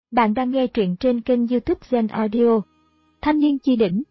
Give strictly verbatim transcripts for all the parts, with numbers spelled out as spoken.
Bạn đang nghe truyện trên kênh YouTube Zen Audio. Thanh niên chi đỉnh.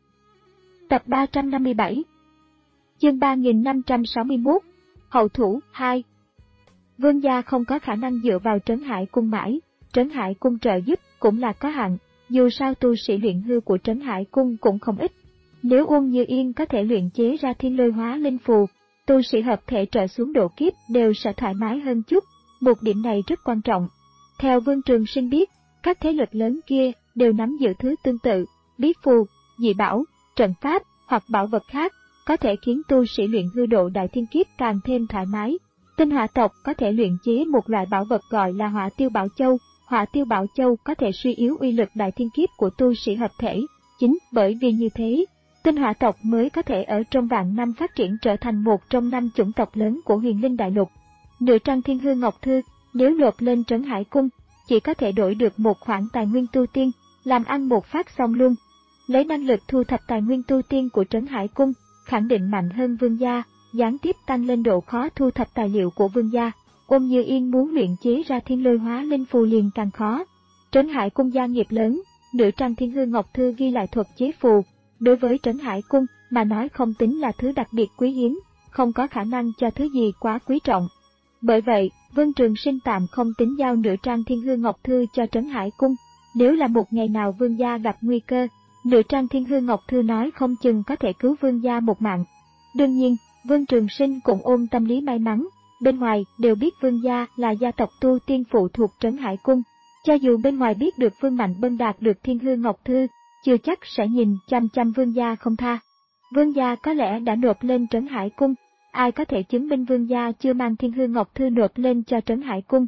Tập ba trăm năm mươi bảy. Chương ba nghìn năm trăm sáu mươi mốt. Hậu thủ hai. Vương gia không có khả năng dựa vào Trấn Hải Cung mãi, Trấn Hải Cung trợ giúp cũng là có hạn, dù sao tu sĩ luyện hư của Trấn Hải Cung cũng không ít. Nếu Uông Như Yên có thể luyện chế ra thiên lôi hóa linh phù, tu sĩ hợp thể trở xuống độ kiếp đều sẽ thoải mái hơn chút, một điểm này rất quan trọng. Theo Vương Trường Sinh biết, các thế lực lớn kia đều nắm giữ thứ tương tự, bí phù, dị bảo, trận pháp hoặc bảo vật khác, có thể khiến tu sĩ luyện hư độ đại thiên kiếp càng thêm thoải mái. Tinh Hỏa tộc có thể luyện chế một loại bảo vật gọi là Hỏa Tiêu Bảo Châu. Hỏa Tiêu Bảo Châu có thể suy yếu uy lực đại thiên kiếp của tu sĩ hợp thể. Chính bởi vì như thế, Tinh Hỏa tộc mới có thể ở trong vạn năm phát triển trở thành một trong năm chủng tộc lớn của Huyền Linh Đại Lục. Nửa trang thiên hư ngọc thư, nếu nộp lên Trấn Hải Cung, chỉ có thể đổi được một khoản tài nguyên tu tiên, làm ăn một phát xong luôn. Lấy năng lực thu thập tài nguyên tu tiên của Trấn Hải Cung, khẳng định mạnh hơn Vương gia, gián tiếp tăng lên độ khó thu thập tài liệu của Vương gia. Uông Như Yên muốn luyện chế ra thiên lôi hóa linh phù liền càng khó. Trấn Hải Cung gia nghiệp lớn, nửa trang thiên hư ngọc thư ghi lại thuật chế phù, đối với Trấn Hải Cung mà nói không tính là thứ đặc biệt quý hiếm, không có khả năng cho thứ gì quá quý trọng. Bởi vậy, Vương Trường Sinh tạm không tính giao nửa trang thiên hư ngọc thư cho Trấn Hải Cung. Nếu là một ngày nào Vương gia gặp nguy cơ, nửa trang thiên hư ngọc thư nói không chừng có thể cứu Vương gia một mạng. Đương nhiên, Vương Trường Sinh cũng ôm tâm lý may mắn, bên ngoài đều biết Vương gia là gia tộc tu tiên phụ thuộc Trấn Hải Cung. Cho dù bên ngoài biết được Vương Mạnh Bân đạt được thiên hư ngọc thư, chưa chắc sẽ nhìn chăm chăm Vương gia không tha. Vương gia có lẽ đã nộp lên Trấn Hải Cung, ai có thể chứng minh Vương gia chưa mang thiên hư ngọc thư nộp lên cho Trấn Hải Cung.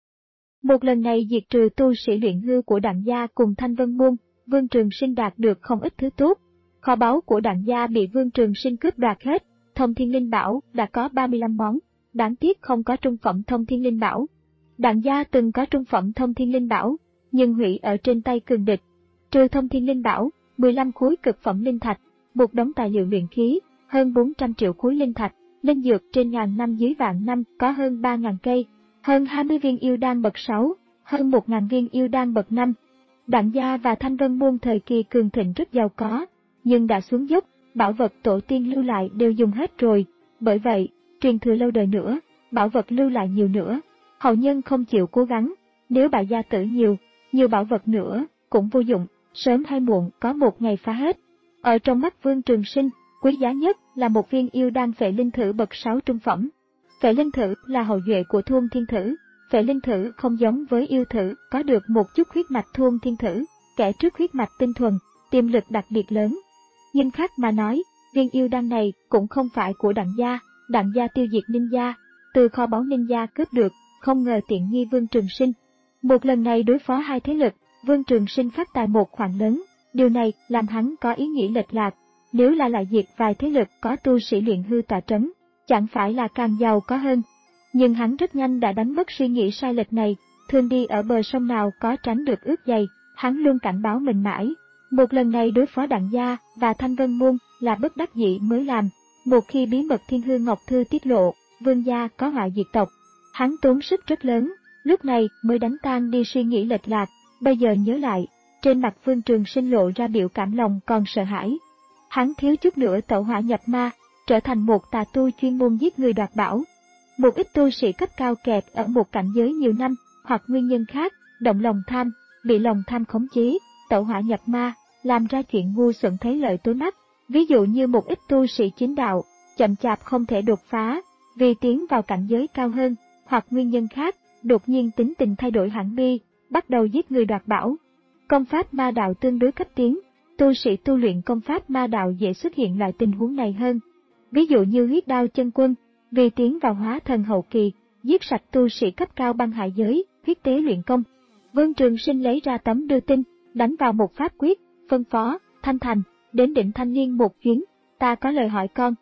Một lần này diệt trừ tu sĩ luyện hư của Đặng gia cùng Thanh Vân Môn, Vương Trường Sinh đạt được không ít thứ tốt. Kho báu của Đặng gia bị Vương Trường Sinh cướp đoạt hết, Thông Thiên Linh Bảo đã có ba mươi lăm món, đáng tiếc không có trung phẩm Thông Thiên Linh Bảo. Đặng gia từng có trung phẩm Thông Thiên Linh Bảo, nhưng hủy ở trên tay cường địch. Trừ Thông Thiên Linh Bảo, mười lăm khối cực phẩm linh thạch, một đống tài liệu luyện khí, hơn bốn trăm triệu khối linh thạch, linh dược trên ngàn năm dưới vạn năm có hơn ba nghìn cây, hơn hai mươi viên yêu đan bậc sáu, hơn một nghìn viên yêu đan bậc năm. Đặng gia và Thanh Vân Môn thời kỳ cường thịnh rất giàu có, nhưng đã xuống dốc, bảo vật tổ tiên lưu lại đều dùng hết rồi, bởi vậy, truyền thừa lâu đời nữa, bảo vật lưu lại nhiều nữa, hậu nhân không chịu cố gắng, nếu bại gia tử nhiều, nhiều bảo vật nữa, cũng vô dụng, sớm hay muộn có một ngày phá hết. Ở trong mắt Vương Trường Sinh, quý giá nhất là một viên yêu đan phệ linh thử bậc sáu trung phẩm. Phệ linh thử là hậu duệ của Thuôn Thiên Thử. Phệ linh thử không giống với yêu thử, có được một chút huyết mạch Thuôn Thiên Thử, kẻ trước huyết mạch tinh thuần, tiềm lực đặc biệt lớn. Nhưng khác mà nói, viên yêu đan này cũng không phải của Đặng gia. Đặng gia tiêu diệt Ninh gia, từ kho báu Ninh gia cướp được, không ngờ tiện nghi Vương Trường Sinh. Một lần này đối phó hai thế lực, Vương Trường Sinh phát tài một khoản lớn, điều này làm hắn có ý nghĩ lệch lạc. Nếu là lại diệt vài thế lực có tu sĩ luyện hư tọa trấn, chẳng phải là càng giàu có hơn. Nhưng hắn rất nhanh đã đánh mất suy nghĩ sai lệch này, thường đi ở bờ sông nào có tránh được ướt dày, hắn luôn cảnh báo mình mãi. Một lần này đối phó Đặng gia và Thanh Vân Môn là bất đắc dĩ mới làm. Một khi bí mật thiên hư ngọc thư tiết lộ, Vương gia có họa diệt tộc. Hắn tốn sức rất lớn, lúc này mới đánh tan đi suy nghĩ lệch lạc. Bây giờ nhớ lại, trên mặt Vương Trường Sinh lộ ra biểu cảm lòng còn sợ hãi. Hắn thiếu chút nữa tẩu hỏa nhập ma, trở thành một tà tu chuyên môn giết người đoạt bảo. Một ít tu sĩ cấp cao kẹt ở một cảnh giới nhiều năm, hoặc nguyên nhân khác, động lòng tham, bị lòng tham khống chế, tẩu hỏa nhập ma, làm ra chuyện ngu xuẩn thấy lợi tối mắt. Ví dụ như một ít tu sĩ chính đạo, chậm chạp không thể đột phá, vì tiến vào cảnh giới cao hơn, hoặc nguyên nhân khác, đột nhiên tính tình thay đổi hẳn bi, bắt đầu giết người đoạt bảo. Công pháp ma đạo tương đối cấp tiến, tu sĩ tu luyện công pháp ma đạo dễ xuất hiện loại tình huống này hơn. Ví dụ như huyết đao chân quân, vì tiến vào hóa thần hậu kỳ, giết sạch tu sĩ cấp cao băng hải giới, huyết tế luyện công. Vương Trường Sinh lấy ra tấm đưa tin, đánh vào một pháp quyết, phân phó, Thanh Thành, đến Định Thanh Niên một chuyến, ta có lời hỏi con.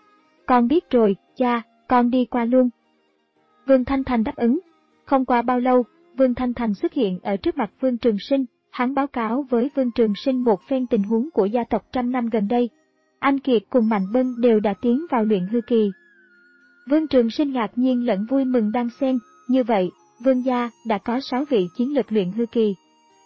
Con biết rồi, cha, con đi qua luôn. Vương Thanh Thành đáp ứng. Không qua bao lâu, Vương Thanh Thành xuất hiện ở trước mặt Vương Trường Sinh, hắn báo cáo với Vương Trường Sinh một phen tình huống của gia tộc trăm năm gần đây. Anh Kiệt cùng Mạnh Bân đều đã tiến vào luyện hư kỳ. Vương Trường Sinh ngạc nhiên lẫn vui mừng đan xen, như vậy, Vương gia đã có sáu vị chiến lực luyện hư kỳ.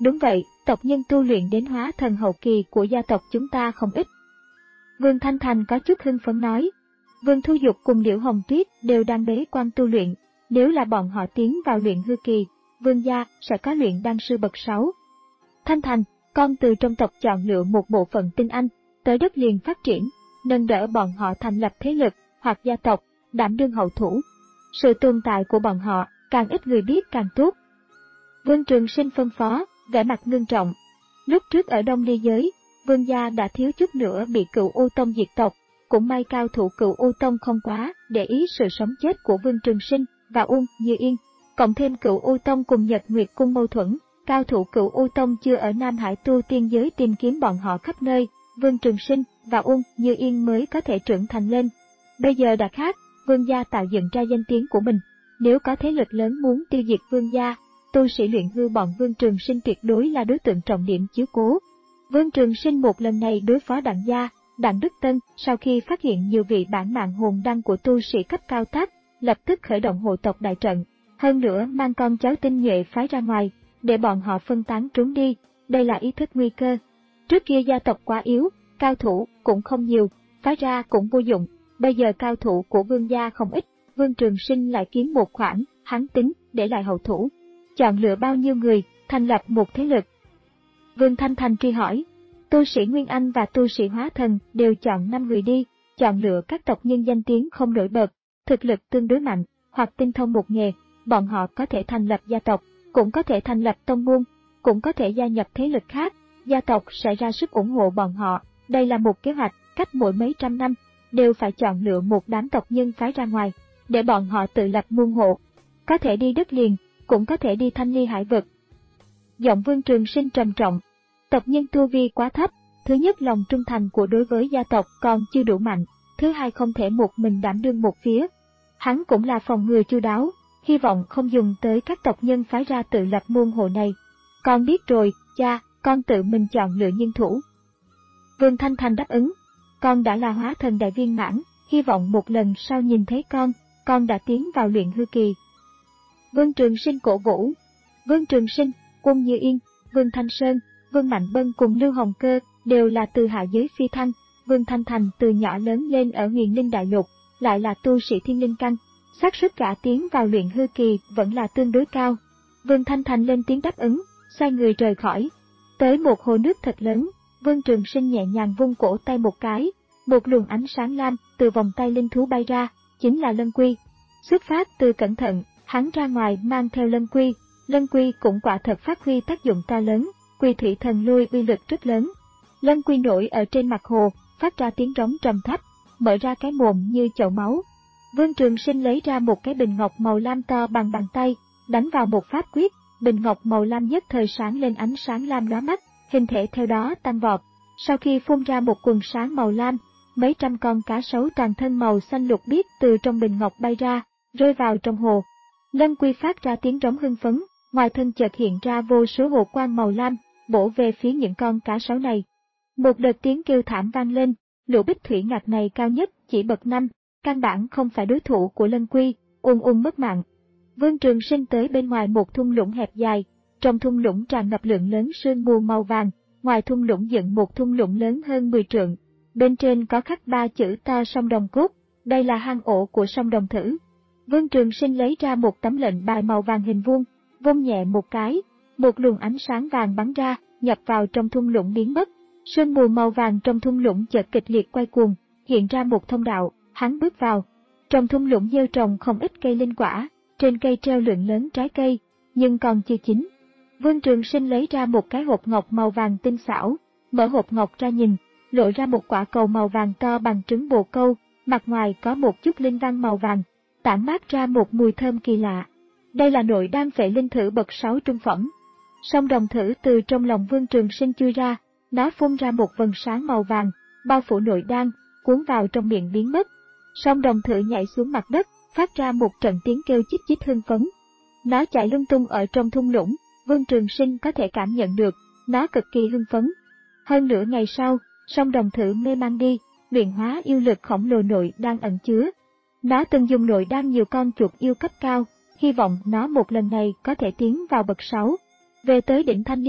Đúng vậy, tộc nhân tu luyện đến hóa thần hậu kỳ của gia tộc chúng ta không ít. Vương Thanh Thành có chút hưng phấn nói. Vương Thu Dục cùng Liễu Hồng Tuyết đều đang bế quan tu luyện, nếu là bọn họ tiến vào luyện hư kỳ, Vương gia sẽ có luyện đan sư bậc sáu. Thanh Thành, con từ trong tộc chọn lựa một bộ phận tinh anh, tới đất liền phát triển, nâng đỡ bọn họ thành lập thế lực hoặc gia tộc, đảm đương hậu thủ. Sự tồn tại của bọn họ, càng ít người biết càng tốt. Vương Trường Sinh phân phó, vẻ mặt ngưng trọng. Lúc trước ở Đông Ly Giới, Vương gia đã thiếu chút nữa bị Cửu U Tông diệt tộc, cũng may cao thủ Cửu U Tông không quá để ý sự sống chết của Vương Trường Sinh và Uông Như Yên, cộng thêm Cửu U Tông cùng Nhật Nguyệt Cung mâu thuẫn, cao thủ Cửu U Tông chưa ở Nam Hải tu tiên giới tìm kiếm bọn họ khắp nơi, Vương Trường Sinh và Uông Như Yên mới có thể trưởng thành lên. Bây giờ đã khác, Vương gia tạo dựng ra danh tiếng của mình, nếu có thế lực lớn muốn tiêu diệt Vương gia, tu sĩ luyện hư bọn Vương Trường Sinh tuyệt đối là đối tượng trọng điểm chiếu cố. Vương Trường Sinh một lần này đối phó Đặng gia, Đặng Đức Tân, sau khi phát hiện nhiều vị bản mạng hồn đăng của tu sĩ cấp cao tác, lập tức khởi động hộ tộc đại trận, hơn nữa mang con cháu tinh nhuệ phái ra ngoài, để bọn họ phân tán trốn đi, đây là ý thức nguy cơ. Trước kia gia tộc quá yếu, cao thủ cũng không nhiều, phái ra cũng vô dụng, bây giờ cao thủ của Vương gia không ít, Vương Trường Sinh lại kiếm một khoản, hắn tính để lại hậu thủ. Chọn lựa bao nhiêu người, thành lập một thế lực. Vương Thanh Thành truy hỏi, tu sĩ Nguyên Anh và tu sĩ Hóa Thần đều chọn năm người đi, chọn lựa các tộc nhân danh tiếng không nổi bật, thực lực tương đối mạnh, hoặc tinh thông một nghề, bọn họ có thể thành lập gia tộc, cũng có thể thành lập tông môn, cũng có thể gia nhập thế lực khác, gia tộc sẽ ra sức ủng hộ bọn họ, đây là một kế hoạch, cách mỗi mấy trăm năm, đều phải chọn lựa một đám tộc nhân phái ra ngoài, để bọn họ tự lập môn hộ, có thể đi đất liền, cũng có thể đi thanh ly hải vực. Giọng Vương Trường Sinh trầm trọng, tộc nhân tu vi quá thấp, thứ nhất lòng trung thành của đối với gia tộc còn chưa đủ mạnh, thứ hai không thể một mình đảm đương một phía. Hắn cũng là phòng ngừa chu đáo, hy vọng không dùng tới các tộc nhân phái ra tự lập môn hộ này. Con biết rồi, cha, con tự mình chọn lựa nhân thủ. Vương Thanh Thành đáp ứng, con đã là hóa thần đại viên mãn, hy vọng một lần sau nhìn thấy con, con đã tiến vào luyện hư kỳ. Vương Trường Sinh cổ vũ. Vương Trường Sinh, Uông Như Yên, Vương Thanh Sơn, Vương Mạnh Bân cùng Lưu Hồng Cơ đều là từ hạ giới phi thăng. Vương Thanh Thành từ nhỏ lớn lên ở Huyền Linh Đại Lục, lại là tu sĩ thiên linh căn, xác suất gã tiến vào luyện hư kỳ vẫn là tương đối cao. Vương Thanh Thành lên tiếng đáp ứng, xoay người rời khỏi. Tới một hồ nước thật lớn, Vương Trường Sinh nhẹ nhàng vung cổ tay một cái, một luồng ánh sáng lam từ vòng tay linh thú bay ra, chính là Lân Quy. Xuất phát từ cẩn thận, hắn ra ngoài mang theo Lân Quy, Lân Quy cũng quả thật phát huy tác dụng to lớn, Quy Thủy Thần Lôi uy lực rất lớn. Lân Quy nổi ở trên mặt hồ, phát ra tiếng rống trầm thấp, mở ra cái mồm như chậu máu. Vương Trường Sinh lấy ra một cái bình ngọc màu lam to bằng bàn tay, đánh vào một pháp quyết, bình ngọc màu lam nhất thời sáng lên ánh sáng lam lóa mắt, hình thể theo đó tăng vọt. Sau khi phun ra một quần sáng màu lam, mấy trăm con cá sấu toàn thân màu xanh lục biếc từ trong bình ngọc bay ra, rơi vào trong hồ. Lân Quy phát ra tiếng rống hưng phấn, ngoài thân chợt hiện ra vô số hồ quang màu lam, bổ về phía những con cá sấu này. Một đợt tiếng kêu thảm vang lên, lũ bích thủy ngạc này cao nhất chỉ bậc năm, căn bản không phải đối thủ của Lân Quy, ung ung mất mạng. Vương Trường Sinh tới bên ngoài một thung lũng hẹp dài, trong thung lũng tràn ngập lượng lớn sương mù màu vàng, ngoài thung lũng dựng một thung lũng lớn hơn mười trượng, bên trên có khắc ba chữ to sông Đồng Cốt, đây là hang ổ của sông Đồng Thử. Vương Trường Sinh lấy ra một tấm lệnh bài màu vàng hình vuông, vung nhẹ một cái, một luồng ánh sáng vàng bắn ra, nhập vào trong thung lũng biến mất. Sương mù màu vàng trong thung lũng chợt kịch liệt quay cuồng, hiện ra một thông đạo, hắn bước vào. Trong thung lũng gieo trồng không ít cây linh quả, trên cây treo lượng lớn trái cây, nhưng còn chưa chín. Vương Trường Sinh lấy ra một cái hộp ngọc màu vàng tinh xảo, mở hộp ngọc ra nhìn, lộ ra một quả cầu màu vàng to bằng trứng bồ câu, mặt ngoài có một chút linh văn màu vàng, tản mát ra một mùi thơm kỳ lạ. Đây là nội đan phệ linh thử bậc sáu trung phẩm. Sông Đồng Thử từ trong lòng Vương Trường Sinh chui ra, nó phun ra một vầng sáng màu vàng, bao phủ nội đan, cuốn vào trong miệng biến mất. Sông Đồng Thử nhảy xuống mặt đất, phát ra một trận tiếng kêu chích chích hưng phấn. Nó chạy lung tung ở trong thung lũng, Vương Trường Sinh có thể cảm nhận được, nó cực kỳ hưng phấn. Hơn nửa ngày sau, Sông Đồng Thử mê man đi, luyện hóa yêu lực khổng lồ nội đan ẩn chứa. Nó từng dùng nội đan nhiều con chuột yêu cấp cao, hy vọng nó một lần này có thể tiến vào bậc sáu. Về tới đỉnh thanh niên,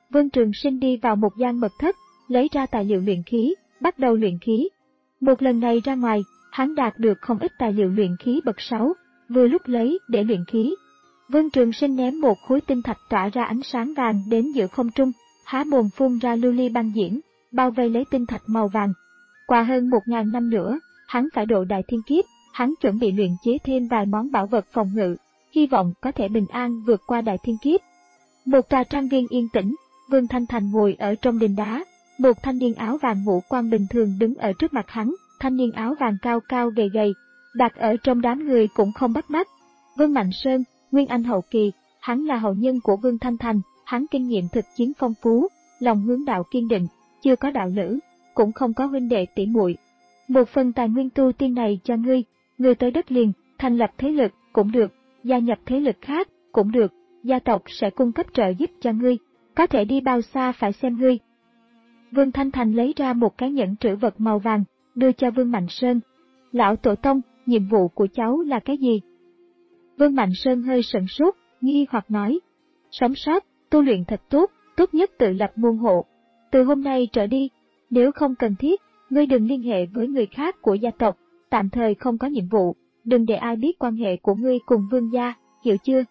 Vương Trường Sinh đi vào một gian mật thất, lấy ra tài liệu luyện khí, bắt đầu luyện khí. Một lần này ra ngoài, hắn đạt được không ít tài liệu luyện khí bậc sáu, vừa lúc lấy để luyện khí. Vương Trường Sinh ném một khối tinh thạch tỏa ra ánh sáng vàng đến giữa không trung, há mồm phun ra lưu ly băng diễm, bao vây lấy tinh thạch màu vàng. Qua hơn một ngàn năm nữa, hắn phải độ đại thiên kiếp, hắn chuẩn bị luyện chế thêm vài món bảo vật phòng ngự, hy vọng có thể bình an vượt qua đại thiên kiếp. Một tòa trang viên yên tĩnh, Vương Thanh Thành ngồi ở trong đình đá, một thanh niên áo vàng ngũ quan bình thường đứng ở trước mặt hắn, thanh niên áo vàng cao cao gầy gầy, đặt ở trong đám người cũng không bắt mắt. Vương Mạnh Sơn, Nguyên Anh hậu kỳ, hắn là hậu nhân của Vương Thanh Thành, hắn kinh nghiệm thực chiến phong phú, lòng hướng đạo kiên định, chưa có đạo lữ, cũng không có huynh đệ tỷ muội. Một phần tài nguyên tu tiên này cho ngươi, ngươi tới đất liền, thành lập thế lực cũng được, gia nhập thế lực khác cũng được, gia tộc sẽ cung cấp trợ giúp cho ngươi, có thể đi bao xa phải xem ngươi. Vương Thanh Thành lấy ra một cái nhẫn trữ vật màu vàng, đưa cho Vương Mạnh Sơn. Lão tổ tông, nhiệm vụ của cháu là cái gì? Vương Mạnh Sơn hơi sửng sốt, nghi hoặc nói. Sống sót, tu luyện thật tốt, tốt nhất tự lập môn hộ. Từ hôm nay trở đi, nếu không cần thiết, ngươi đừng liên hệ với người khác của gia tộc, tạm thời không có nhiệm vụ, đừng để ai biết quan hệ của ngươi cùng Vương gia, hiểu chưa?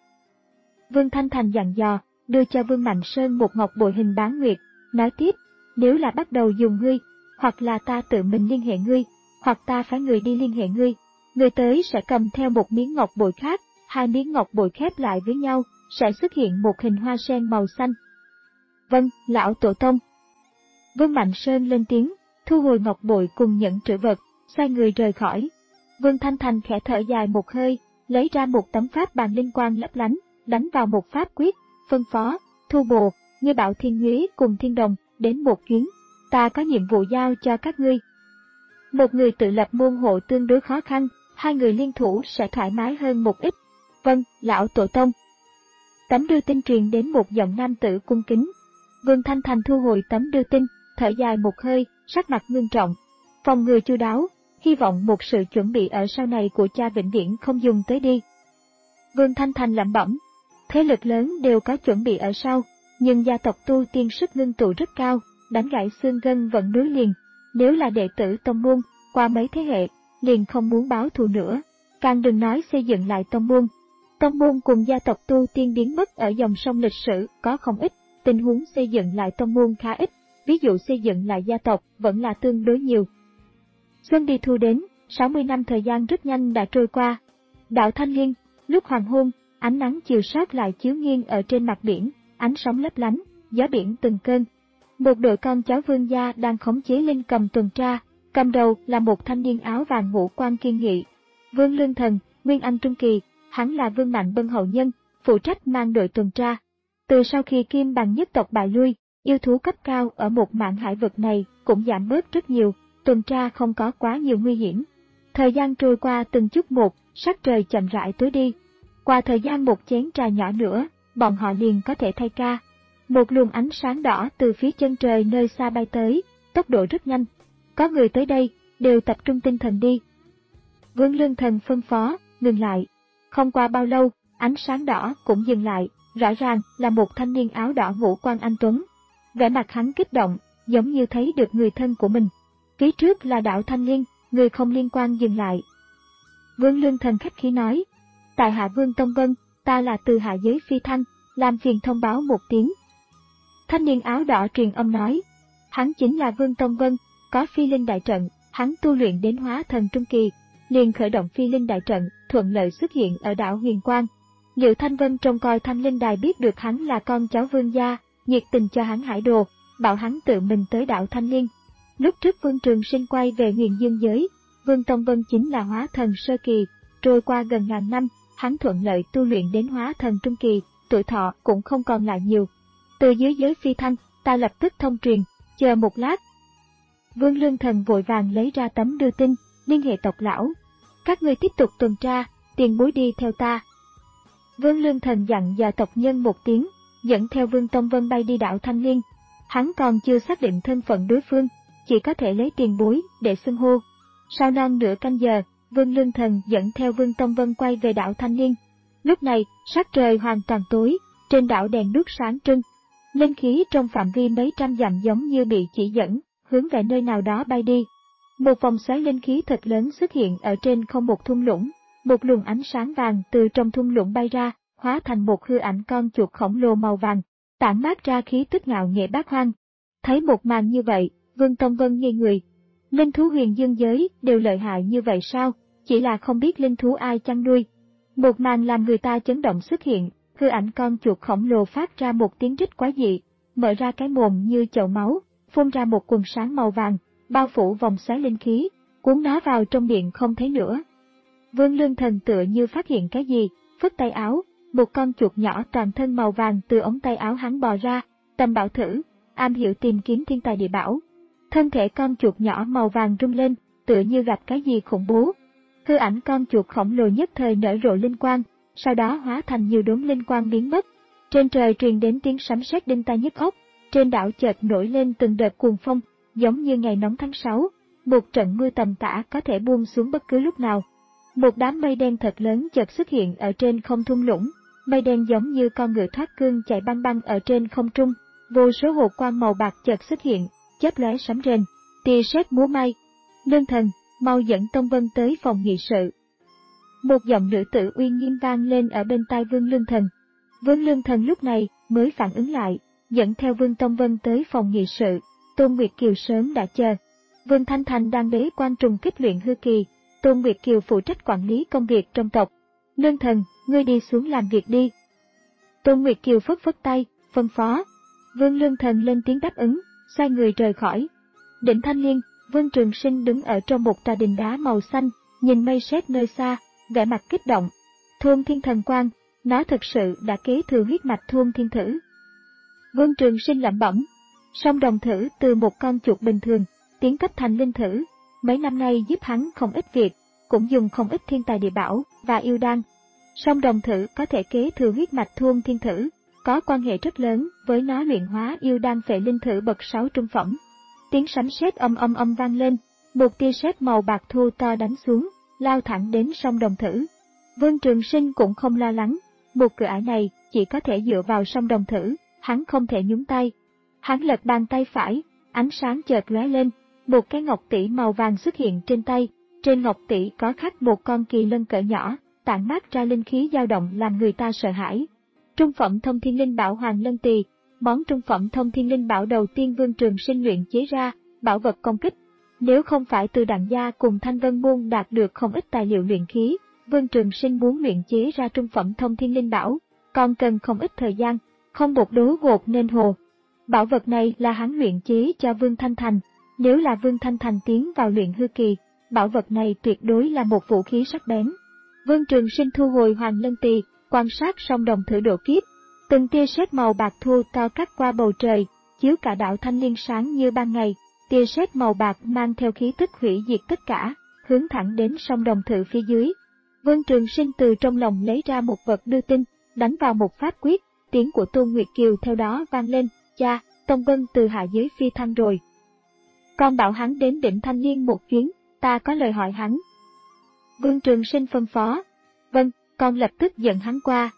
Vương Thanh Thành dặn dò, đưa cho Vương Mạnh Sơn một ngọc bội hình bán nguyệt, nói tiếp, nếu là bắt đầu dùng ngươi, hoặc là ta tự mình liên hệ ngươi, hoặc ta phái người đi liên hệ ngươi, người tới sẽ cầm theo một miếng ngọc bội khác, hai miếng ngọc bội khép lại với nhau, sẽ xuất hiện một hình hoa sen màu xanh. Vâng, lão tổ tông. Vương Mạnh Sơn lên tiếng, thu hồi ngọc bội cùng nhẫn trữ vật, xoay người rời khỏi. Vương Thanh Thành khẽ thở dài một hơi, lấy ra một tấm pháp bàn linh quang lấp lánh, đánh vào một pháp quyết, phân phó, Thu Bồ, ngươi bảo Thiên Nhuế cùng Thiên Đồng đến một chuyến, ta có nhiệm vụ giao cho các ngươi. Một người tự lập môn hộ tương đối khó khăn, hai người liên thủ sẽ thoải mái hơn một ít. Vâng, lão tổ tông. Tấm đưa tin truyền đến một giọng nam tử cung kính. Vương Thanh Thành thu hồi tấm đưa tin, thở dài một hơi, sắc mặt ngưng trọng. Phòng ngừa chu đáo, hy vọng một sự chuẩn bị ở sau này của cha vĩnh viễn không dùng tới đi. Vương Thanh Thành lẩm bẩm, thế lực lớn đều có chuẩn bị ở sau, nhưng gia tộc tu tiên sức ngưng tụ rất cao, đánh gãy xương gân vẫn nối liền. Nếu là đệ tử tông môn, qua mấy thế hệ, liền không muốn báo thù nữa, càng đừng nói xây dựng lại tông môn. Tông môn cùng gia tộc tu tiên biến mất ở dòng sông lịch sử có không ít, tình huống xây dựng lại tông môn khá ít, ví dụ xây dựng lại gia tộc vẫn là tương đối nhiều. Xuân đi thu đến, sáu mươi năm thời gian rất nhanh đã trôi qua. Đảo Thanh Liên, lúc hoàng hôn, ánh nắng chiều sót lại chiếu nghiêng ở trên mặt biển, ánh sóng lấp lánh, gió biển từng cơn. Một đội con cháu Vương gia đang khống chế linh cầm tuần tra, cầm đầu là một thanh niên áo vàng ngũ quan kiên nghị. Vương Lương Thần, Nguyên Anh trung kỳ, hắn là Vương Mạnh Bân hậu nhân, phụ trách mang đội tuần tra. Từ sau khi Kim Bằng nhất tộc bại lui, yêu thú cấp cao ở một mạn hải vực này cũng giảm bớt rất nhiều, tuần tra không có quá nhiều nguy hiểm. Thời gian trôi qua từng chút một, sắc trời chậm rãi tối đi. Qua thời gian một chén trà nhỏ nữa, bọn họ liền có thể thay ca. Một luồng ánh sáng đỏ từ phía chân trời nơi xa bay tới, tốc độ rất nhanh. Có người tới đây, đều tập trung tinh thần đi. Vương Lương Thần phân phó, ngừng lại. Không qua bao lâu, ánh sáng đỏ cũng dừng lại, rõ ràng là một thanh niên áo đỏ ngũ quan anh tuấn. Vẻ mặt hắn kích động, giống như thấy được người thân của mình. Phía trước là đảo Thanh Liên, người không liên quan dừng lại. Vương Lương Thần khách khí nói, tại hạ Vương Tông Vân, ta là từ hạ giới phi thăng, làm phiền thông báo một tiếng. Thanh niên áo đỏ truyền âm nói, hắn chính là Vương Tông Vân, có phi linh đại trận, hắn tu luyện đến hóa thần trung kỳ, liền khởi động phi linh đại trận, thuận lợi xuất hiện ở đảo Huyền Quang. Liệu Thanh Vân trông coi Thanh Linh Đài biết được hắn là con cháu Vương gia, nhiệt tình cho hắn hải đồ, bảo hắn tự mình tới đảo Thanh Liên. Lúc trước Vương Trường Sinh quay về Huyền Dương giới, Vương Tông Vân chính là hóa thần sơ kỳ, trôi qua gần ngàn năm, hắn thuận lợi tu luyện đến hóa thần trung kỳ, tuổi thọ cũng không còn lại nhiều. Từ dưới giới phi thăng, ta lập tức thông truyền, chờ một lát. Vương Lương Thần vội vàng lấy ra tấm đưa tin, liên hệ tộc lão. Các ngươi tiếp tục tuần tra, tiền bối đi theo ta. Vương Lương Thần dặn dò tộc nhân một tiếng, dẫn theo Vương Tông Vân bay đi đảo Thanh Liên. Hắn còn chưa xác định thân phận đối phương, chỉ có thể lấy tiền bối để xưng hô. Sau non nửa canh giờ, Vương Lương Thần dẫn theo Vương Tông Vân quay về đảo Thanh Liên. Lúc này, sắc trời hoàn toàn tối, trên đảo đèn đuốc sáng trưng. Linh khí trong phạm vi mấy trăm dặm giống như bị chỉ dẫn, hướng về nơi nào đó bay đi. Một vòng xoáy linh khí thật lớn xuất hiện ở trên không một thung lũng, một luồng ánh sáng vàng từ trong thung lũng bay ra, hóa thành một hư ảnh con chuột khổng lồ màu vàng, tản mát ra khí tức ngạo nghễ bát hoang. Thấy một màn như vậy, Vương Tông Vân ngây người. Linh thú huyền dương giới đều lợi hại như vậy sao, chỉ là không biết linh thú ai chăn nuôi. Một màn làm người ta chấn động xuất hiện, hư ảnh con chuột khổng lồ phát ra một tiếng rít quái dị, mở ra cái mồm như chậu máu, phun ra một quần sáng màu vàng, bao phủ vòng xoáy linh khí, cuốn nó vào trong miệng không thấy nữa. Vương Lương Thần tựa như phát hiện cái gì, phất tay áo, một con chuột nhỏ toàn thân màu vàng từ ống tay áo hắn bò ra, tầm bảo thử, am hiểu tìm kiếm thiên tài địa bảo. Thân thể con chuột nhỏ màu vàng rung lên, tựa như gặp cái gì khủng bố. Hư ảnh con chuột khổng lồ nhất thời nở rộ linh quang, sau đó hóa thành nhiều đốm linh quang biến mất. Trên trời truyền đến tiếng sấm sét đinh tai nhức óc, trên đảo chợt nổi lên từng đợt cuồng phong, giống như ngày nóng tháng sáu, một trận mưa tầm tã có thể buông xuống bất cứ lúc nào. Một đám mây đen thật lớn chợt xuất hiện ở trên không thung lũng, mây đen giống như con ngựa thoát cương chạy băng băng ở trên không trung, vô số hồ quang màu bạc chợt xuất hiện, chớp lóe sấm rền, tia sét múa may. Lương Thần, mau dẫn Tông Vân tới phòng nghị sự. Một giọng nữ tử uy nghiêm vang lên ở bên tai Vương Lương Thần. Vương Lương Thần lúc này mới phản ứng lại, dẫn theo Vương Tông Vân tới phòng nghị sự. Tôn Nguyệt Kiều sớm đã chờ. Vương Thanh Thành đang bế quan trùng kích luyện hư kỳ, Tôn Nguyệt Kiều phụ trách quản lý công việc trong tộc. Lương Thần, ngươi đi xuống làm việc đi. Tôn Nguyệt Kiều phất phất tay, phân phó. Vương Lương Thần lên tiếng đáp ứng, xoay người rời khỏi. Đỉnh Thanh Liên, Vương Trường Sinh đứng ở trong một tòa đình đá màu xanh, nhìn mây sét nơi xa, vẻ mặt kích động. Thôn Thiên Thần Quang, nó thực sự đã kế thừa huyết mạch Thôn Thiên Thử. Vương Trường Sinh lẩm bẩm. Song đồng thử từ một con chuột bình thường, tiến cấp thành linh thử, mấy năm nay giúp hắn không ít việc, cũng dùng không ít thiên tài địa bảo và yêu đan. Song đồng thử có thể kế thừa huyết mạch Thôn Thiên Thử, có quan hệ rất lớn với nó luyện hóa yêu đan phệ linh thử bậc sáu trung phẩm. Tiếng sấm sét âm âm âm vang lên, một tia sét màu bạc thô to đánh xuống, lao thẳng đến song đồng thử. Vương Trường Sinh cũng không lo lắng, một cửa ải này chỉ có thể dựa vào song đồng thử, hắn không thể nhúng tay. Hắn lật bàn tay phải, ánh sáng chợt lóe lên, một cái ngọc tỷ màu vàng xuất hiện trên tay, trên ngọc tỷ có khắc một con kỳ lân cỡ nhỏ, tản mát ra linh khí dao động làm người ta sợ hãi. Trung phẩm thông thiên linh bảo Hoàng Lân Tỳ, món trung phẩm thông thiên linh bảo đầu tiên Vương Trường Sinh luyện chế ra, bảo vật công kích. Nếu không phải từ Đặng gia cùng Thanh Vân môn đạt được không ít tài liệu luyện khí, Vương Trường Sinh muốn luyện chế ra trung phẩm thông thiên linh bảo, còn cần không ít thời gian, không một đố gột nên hồ. Bảo vật này là hắn luyện chế cho Vương Thanh Thành, nếu là Vương Thanh Thành tiến vào luyện hư kỳ, bảo vật này tuyệt đối là một vũ khí sắc bén. Vương Trường Sinh thu hồi Hoàng Lân Tỳ, quan sát song đồng thử độ kiếp, từng tia sét màu bạc thô to cắt qua bầu trời, chiếu cả đảo Thanh Liên sáng như ban ngày, tia sét màu bạc mang theo khí tức hủy diệt tất cả, hướng thẳng đến song đồng thử phía dưới. Vương Trường Sinh từ trong lòng lấy ra một vật đưa tin, đánh vào một pháp quyết, tiếng của Tôn Nguyệt Kiều theo đó vang lên, cha, Tông Vân từ hạ giới phi thăng rồi. Con bảo hắn đến đỉnh Thanh Liên một chuyến, ta có lời hỏi hắn. Vương Trường Sinh phân phó. Vâng, con lập tức dẫn hắn qua.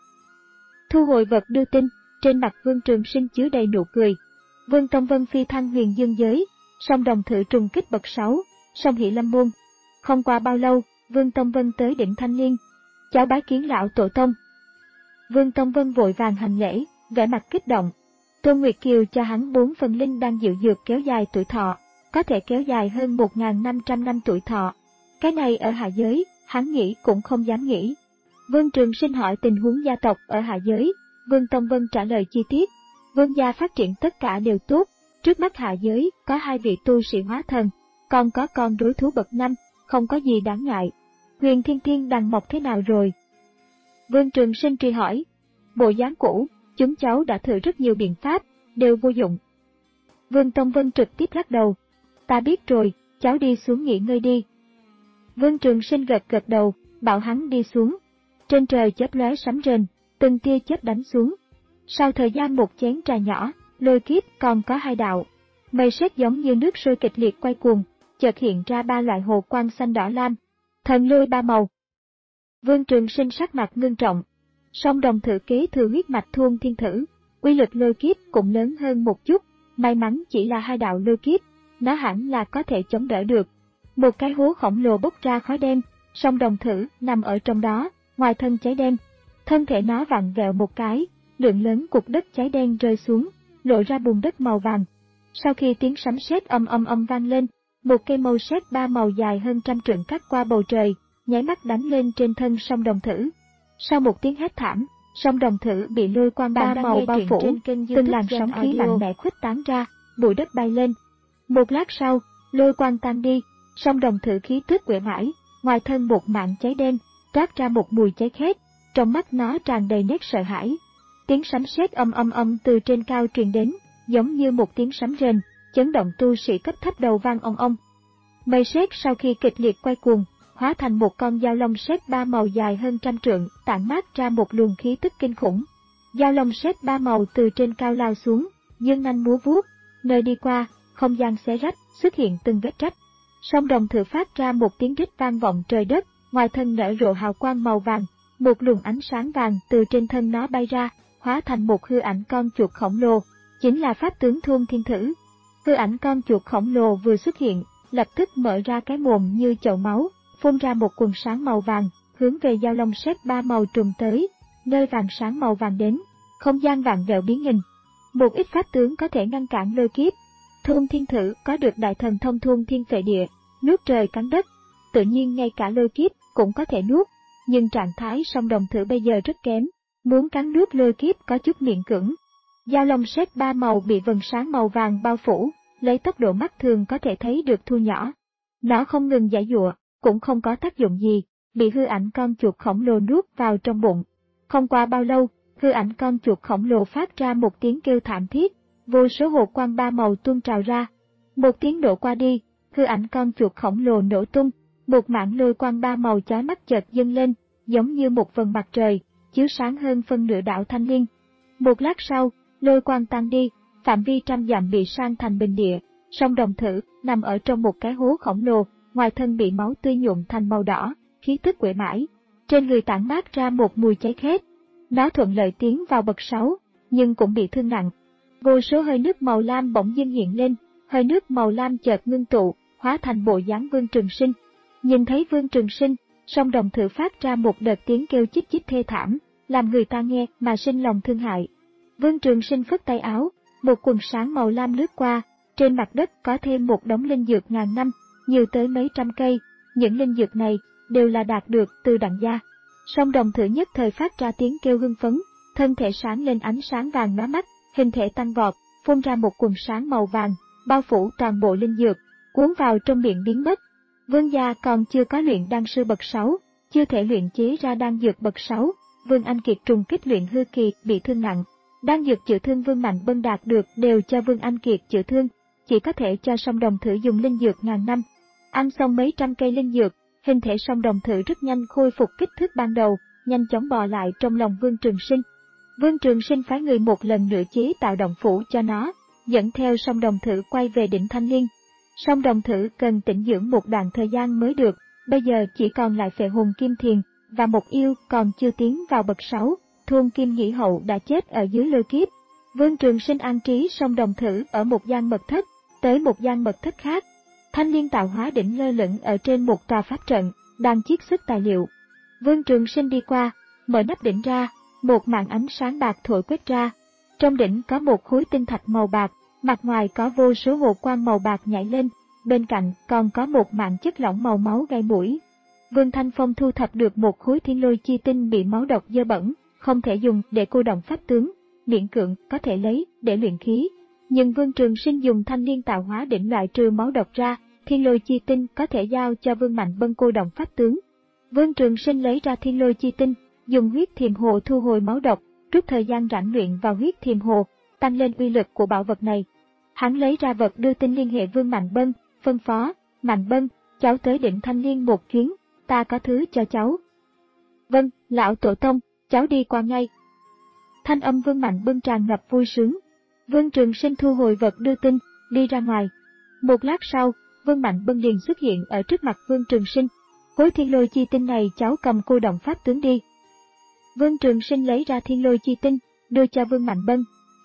Thu hồi vật đưa tin, trên mặt Vương Trường Sinh chứa đầy nụ cười. Vương Tông Vân phi thăng huyền dương giới, song đồng thử trùng kích bậc sáu, song hỷ lâm môn. Không qua bao lâu, Vương Tông Vân tới đỉnh Thanh Liên. Cháu bái kiến lão tổ tông. Vương Tông Vân vội vàng hành lễ, vẻ mặt kích động. Tôn Nguyệt Kiều cho hắn bốn phần linh đang dịu dược kéo dài tuổi thọ, có thể kéo dài hơn một nghìn năm trăm năm tuổi thọ. Cái này ở hạ giới, hắn nghĩ cũng không dám nghĩ. Vương Trường Sinh hỏi tình huống gia tộc ở hạ giới, Vương Tông Vân trả lời chi tiết. Vương gia phát triển tất cả đều tốt, trước mắt hạ giới có hai vị tu sĩ hóa thần, còn có con đối thú bậc năm, không có gì đáng ngại. Huyền Thiên Thiên đằng mọc thế nào rồi? Vương Trường Sinh truy hỏi. Bộ dáng cũ, chúng cháu đã thử rất nhiều biện pháp, đều vô dụng. Vương Tông Vân trực tiếp lắc đầu. Ta biết rồi, cháu đi xuống nghỉ ngơi đi. Vương Trường Sinh gật gật đầu, bảo hắn đi xuống. Trên trời chớp lóe sấm rền, từng tia chớp đánh xuống. Sau thời gian một chén trà nhỏ, lôi kiếp còn có hai đạo. Mây sét giống như nước sôi kịch liệt quay cuồng, chợt hiện ra ba loại hồ quang xanh đỏ lam, thần lôi ba màu. Vương Trường Sinh sắc mặt ngưng trọng. Song đồng thử kế thừa huyết mạch Thôn Thiên Thử. Uy lực lôi kiếp cũng lớn hơn một chút, may mắn chỉ là hai đạo lôi kiếp, nó hẳn là có thể chống đỡ được. Một cái hố khổng lồ bốc ra khói đen, song đồng thử nằm ở trong đó, ngoài thân cháy đen. Thân thể nó vặn vẹo một cái, lượng lớn cục đất cháy đen rơi xuống, lộ ra bùn đất màu vàng. Sau khi tiếng sấm sét âm âm âm vang lên, một cây mâu sét ba màu dài hơn trăm trượng cắt qua bầu trời, nháy mắt đánh lên trên thân song đồng thử. Sau một tiếng hét thảm, song đồng thử bị lôi quang ba màu bao phủ, từng làn sóng khí mạnh mẽ khuếch tán ra, bụi đất bay lên. Một lát sau, lôi quang tan đi, song đồng thử khí tức uể oải, ngoài thân một mảng cháy đen, toát ra một mùi cháy khét, trong mắt nó tràn đầy nét sợ hãi. Tiếng sấm sét âm âm âm từ trên cao truyền đến, giống như một tiếng sấm rền, chấn động tu sĩ cấp thấp đầu vang ong ong. Mây sét sau khi kịch liệt quay cuồng, hóa thành một con dao long sét ba màu dài hơn trăm trượng, tản mát ra một luồng khí tức kinh khủng. Dao long sét ba màu từ trên cao lao xuống, dương nanh múa vuốt, nơi đi qua, không gian xé rách, xuất hiện từng vết rách. Song đồng thử phát ra một tiếng rít vang vọng trời đất, ngoài thân nở rộ hào quang màu vàng, một luồng ánh sáng vàng từ trên thân nó bay ra, hóa thành một hư ảnh con chuột khổng lồ, chính là pháp tướng Thôn Thiên Thử. Hư ảnh con chuột khổng lồ vừa xuất hiện, lập tức mở ra cái mồm như chậu máu, phun ra một quần sáng màu vàng, hướng về dao long sét ba màu trùm tới, nơi vàng sáng màu vàng đến, không gian vạn vẹo biến hình. Một ít pháp tướng có thể ngăn cản lôi kiếp. Thôn Thiên Thử có được đại thần thông thôn thiên phệ địa, nuốt trời cắn đất, tự nhiên ngay cả lôi kiếp cũng có thể nuốt, nhưng trạng thái song đồng thử bây giờ rất kém, muốn cắn nuốt lôi kiếp có chút miễn cưỡng. Dao long sét ba màu bị vầng sáng màu vàng bao phủ, lấy tốc độ mắt thường có thể thấy được thu nhỏ. Nó không ngừng giãy giụa, cũng không có tác dụng gì, bị hư ảnh con chuột khổng lồ nuốt vào trong bụng. Không qua bao lâu, hư ảnh con chuột khổng lồ phát ra một tiếng kêu thảm thiết, vô số hồ quang ba màu tuôn trào ra. Một tiếng nổ qua đi, hư ảnh con chuột khổng lồ nổ tung, một mảng lôi quang ba màu chói mắt chợt dâng lên, giống như một vầng mặt trời, chiếu sáng hơn phân nửa đảo Thanh Liên. Một lát sau, lôi quang tan đi, phạm vi trăm dặm bị san thành bình địa, song đồng thử nằm ở trong một cái hố khổng lồ, ngoài thân bị máu tươi nhuộm thành màu đỏ, khí tức uể oải, trên người tản mát ra một mùi cháy khét. Nó thuận lợi tiến vào bậc sáu, nhưng cũng bị thương nặng. Vô số hơi nước màu lam bỗng dưng hiện lên, hơi nước màu lam chợt ngưng tụ, hóa thành bộ dáng Vương Trường Sinh. Nhìn thấy Vương Trường Sinh, song đồng thử phát ra một đợt tiếng kêu chích chích thê thảm, làm người ta nghe mà sinh lòng thương hại. Vương Trường Sinh phất tay áo, một quần sáng màu lam lướt qua, trên mặt đất có thêm một đống linh dược ngàn năm, nhiều tới mấy trăm cây, những linh dược này đều là đạt được từ đặng gia. Song đồng thử nhất thời phát ra tiếng kêu hưng phấn, thân thể sáng lên ánh sáng vàng lóa mắt, hình thể tăng vọt, phun ra một quần sáng màu vàng, bao phủ toàn bộ linh dược, cuốn vào trong miệng biến mất. Vương gia còn chưa có luyện đan sư bậc sáu, chưa thể luyện chế ra đan dược bậc sáu, Vương Anh Kiệt trùng kích luyện hư kỳ bị thương nặng. Đan dược chữa thương Vương Mạnh Bân đạt được đều cho Vương Anh Kiệt chữa thương, chỉ có thể cho song đồng thử dùng linh dược ngàn năm. Ăn xong mấy trăm cây linh dược, hình thể song đồng thử rất nhanh khôi phục kích thước ban đầu, nhanh chóng bò lại trong lòng Vương Trường Sinh. Vương Trường Sinh phái người một lần nữa chế tạo động phủ cho nó, dẫn theo song đồng thử quay về đỉnh Thanh Liên. Song đồng thử cần tĩnh dưỡng một đoạn thời gian mới được, bây giờ chỉ còn lại Phệ Hồn Kim Thiền và một yêu còn chưa tiến vào bậc sáu. Thôn Kim Nhĩ Hậu đã chết ở dưới lôi kiếp. Vương Trường Sinh an trí song đồng thử ở một gian mật thất, tới một gian mật thất khác. Thanh Liên tạo hóa đỉnh lơ lửng ở trên một tòa pháp trận, đang chiết xuất tài liệu. Vương Trường Sinh đi qua, mở nắp đỉnh ra, một màn ánh sáng bạc thổi quét ra. Trong đỉnh có một khối tinh thạch màu bạc, mặt ngoài có vô số hồ quang màu bạc nhảy lên, bên cạnh còn có một mảng chất lỏng màu máu gai mũi. Vương Thanh Phong thu thập được một khối thiên lôi chi tinh bị máu độc dơ bẩn, không thể dùng để cô động pháp tướng, miễn cưỡng có thể lấy để luyện khí. Nhưng Vương Trường Sinh dùng Thanh Liên tạo hóa đỉnh loại trừ máu độc ra, thiên lôi chi tinh có thể giao cho Vương Mạnh Bân cô động pháp tướng. Vương Trường Sinh lấy ra thiên lôi chi tinh, dùng huyết thiềm hồ thu hồi máu độc, rút thời gian rảnh luyện vào huyết thiềm hồ, tăng lên uy lực của bảo vật này. Hắn lấy ra vật đưa tin liên hệ Vương Mạnh Bân, phân phó: Mạnh Bân, cháu tới đỉnh Thanh Liên một chuyến, ta có thứ cho cháu. Vâng, lão tổ tông, cháu đi qua ngay. Thanh âm Vương Mạnh Bân tràn ngập vui sướng. Vương Trường Sinh thu hồi vật đưa tin, đi ra ngoài. Một lát sau, Vương Mạnh Bân liền xuất hiện ở trước mặt Vương Trường Sinh. Khối thiên lôi chi tinh này cháu cầm cô động pháp tướng đi. Vương Trường Sinh lấy ra thiên lôi chi tinh, đưa cho Vương Mạnh Bân.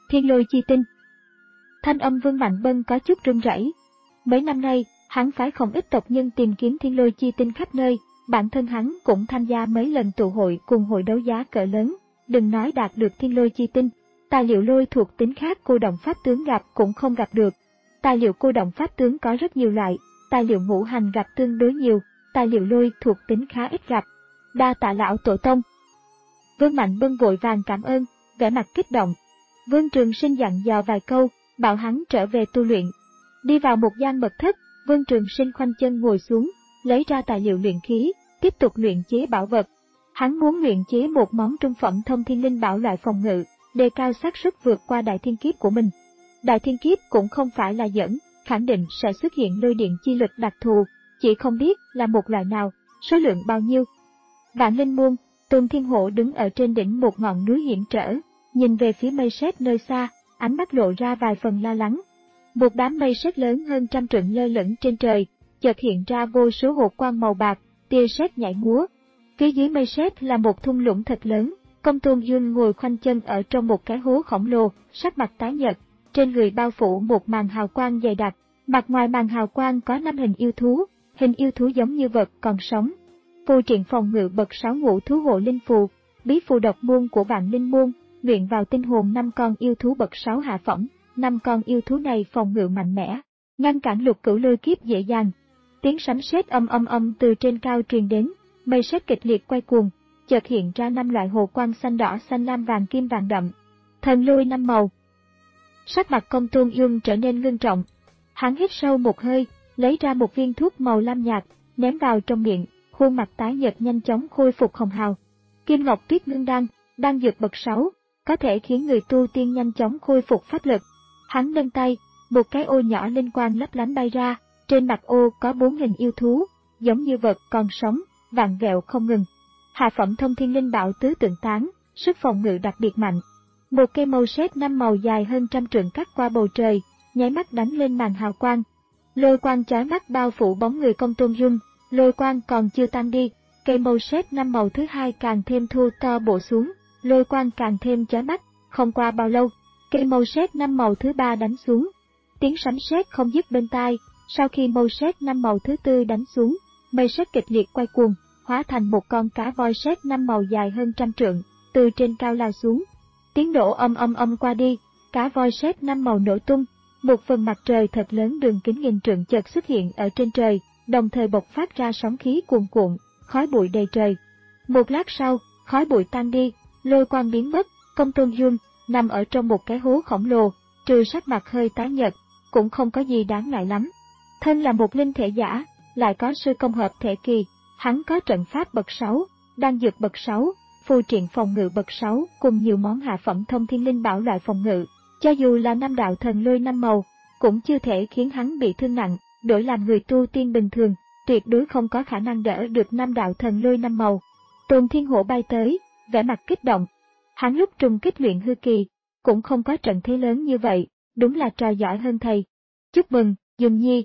Thiên lôi chi tinh. Thanh âm Vương Mạnh Bân có chút run rẩy. Mấy năm nay, hắn phái không ít tộc nhân tìm kiếm thiên lôi chi tinh khắp nơi, bản thân hắn cũng tham gia mấy lần tụ hội cùng hội đấu giá cỡ lớn, đừng nói đạt được thiên lôi chi tinh, tài liệu lôi thuộc tính khác cô động pháp tướng gặp cũng không gặp được. Tài liệu cô động pháp tướng có rất nhiều loại, tài liệu ngũ hành gặp tương đối nhiều, tài liệu lôi thuộc tính khá ít gặp. Đa tạ lão tổ tông. Vương Mạnh Bân vội vàng cảm ơn, vẻ mặt kích động. Vương Trường Sinh dặn dò vài câu, bảo hắn trở về tu luyện. Đi vào một gian mật thất, Vương Trường Sinh khoanh chân ngồi xuống, lấy ra tài liệu luyện khí, tiếp tục luyện chế bảo vật. Hắn muốn luyện chế một món trung phẩm thông thiên linh bảo loại phòng ngự, đề cao xác suất vượt qua đại thiên kiếp của mình. Đại thiên kiếp cũng không phải là giỡn, khẳng định sẽ xuất hiện lôi điện chi lực đặc thù, chỉ không biết là một loại nào, số lượng bao nhiêu. Vạn Linh Môn, Tôn Thiên Hổ đứng ở trên đỉnh một ngọn núi hiểm trở, nhìn về phía mây sét nơi xa, ánh mắt lộ ra vài phần lo lắng. Một đám mây sét lớn hơn trăm trượng lơ lửng trên trời, chợt hiện ra vô số hột quang màu bạc, tia sét nhảy múa. Phía dưới mây sét là một thung lũng thật lớn, Công Tôn Dương ngồi khoanh chân ở trong một cái hố khổng lồ, sắc mặt tái nhợt, trên người bao phủ một màn hào quang dày đặc, mặt ngoài màn hào quang có năm hình yêu thú, hình yêu thú giống như vật còn sống. Phù triện phòng ngự bậc sáu ngũ thú hộ linh phù, bí phù độc môn của Vạn Linh Môn, luyện vào tinh hồn năm con yêu thú bậc sáu hạ phẩm, năm con yêu thú này phòng ngự mạnh mẽ, ngăn cản lục cửu lôi kiếp dễ dàng. Tiếng sấm sét âm âm âm từ trên cao truyền đến, mây sét kịch liệt quay cuồng, chợt hiện ra năm loại hồ quang xanh đỏ xanh lam vàng kim vàng đậm. Thần lôi năm màu. Sắc mặt Công Tôn Dương trở nên ngưng trọng. Hắn hít sâu một hơi, lấy ra một viên thuốc màu lam nhạt, ném vào trong miệng, khuôn mặt tái nhợt nhanh chóng khôi phục hồng hào. Kim Ngọc Tuyết Ngưng Đan, đan dược bậc sáu, có thể khiến người tu tiên nhanh chóng khôi phục pháp lực. Hắn nâng tay, một cái ô nhỏ linh quang lấp lánh bay ra, trên mặt ô có bốn hình yêu thú, giống như vật còn sống, vặn vẹo không ngừng. Hạ phẩm thông thiên linh bảo tứ tượng tán, sức phòng ngự đặc biệt mạnh. Một cây màu sét năm màu dài hơn trăm trượng cắt qua bầu trời, nháy mắt đánh lên màn hào quang. Lôi quang chói mắt bao phủ bóng người Công Tôn Dương, lôi quang còn chưa tan đi, cây màu sét năm màu thứ hai càng thêm thu to bổ xuống, lôi quang càng thêm chói mắt. Không qua bao lâu, cây màu sét năm màu thứ ba đánh xuống, tiếng sấm sét không dứt bên tai. Sau khi màu sét năm màu thứ tư đánh xuống, mây sét kịch liệt quay cuồng, hóa thành một con cá voi sét năm màu dài hơn trăm trượng, từ trên cao lao xuống. Tiếng nổ âm âm âm qua đi, cá voi sét năm màu nổ tung, một phần mặt trời thật lớn đường kính nghìn trượng chợt xuất hiện ở trên trời, đồng thời bộc phát ra sóng khí cuồn cuộn, khói bụi đầy trời. Một lát sau, khói bụi tan đi, lôi quang biến mất, Công Tôn Dương nằm ở trong một cái hố khổng lồ, trừ sắc mặt hơi tái nhợt, cũng không có gì đáng ngại lắm. Thân là một linh thể giả, lại có sư công hợp thể kỳ, hắn có trận pháp bậc sáu, đan dược bậc sáu, phù triện phòng ngự bậc sáu cùng nhiều món hạ phẩm thông thiên linh bảo loại phòng ngự. Cho dù là năm đạo thần lôi năm màu, cũng chưa thể khiến hắn bị thương nặng, đổi làm người tu tiên bình thường, tuyệt đối không có khả năng đỡ được năm đạo thần lôi năm màu. Tôn Thiên Hổ bay tới, vẻ mặt kích động. Hắn lúc trùng kích luyện hư kỳ, cũng không có trận thế lớn như vậy, đúng là trò giỏi hơn thầy. Chúc mừng, Dùng Nhi.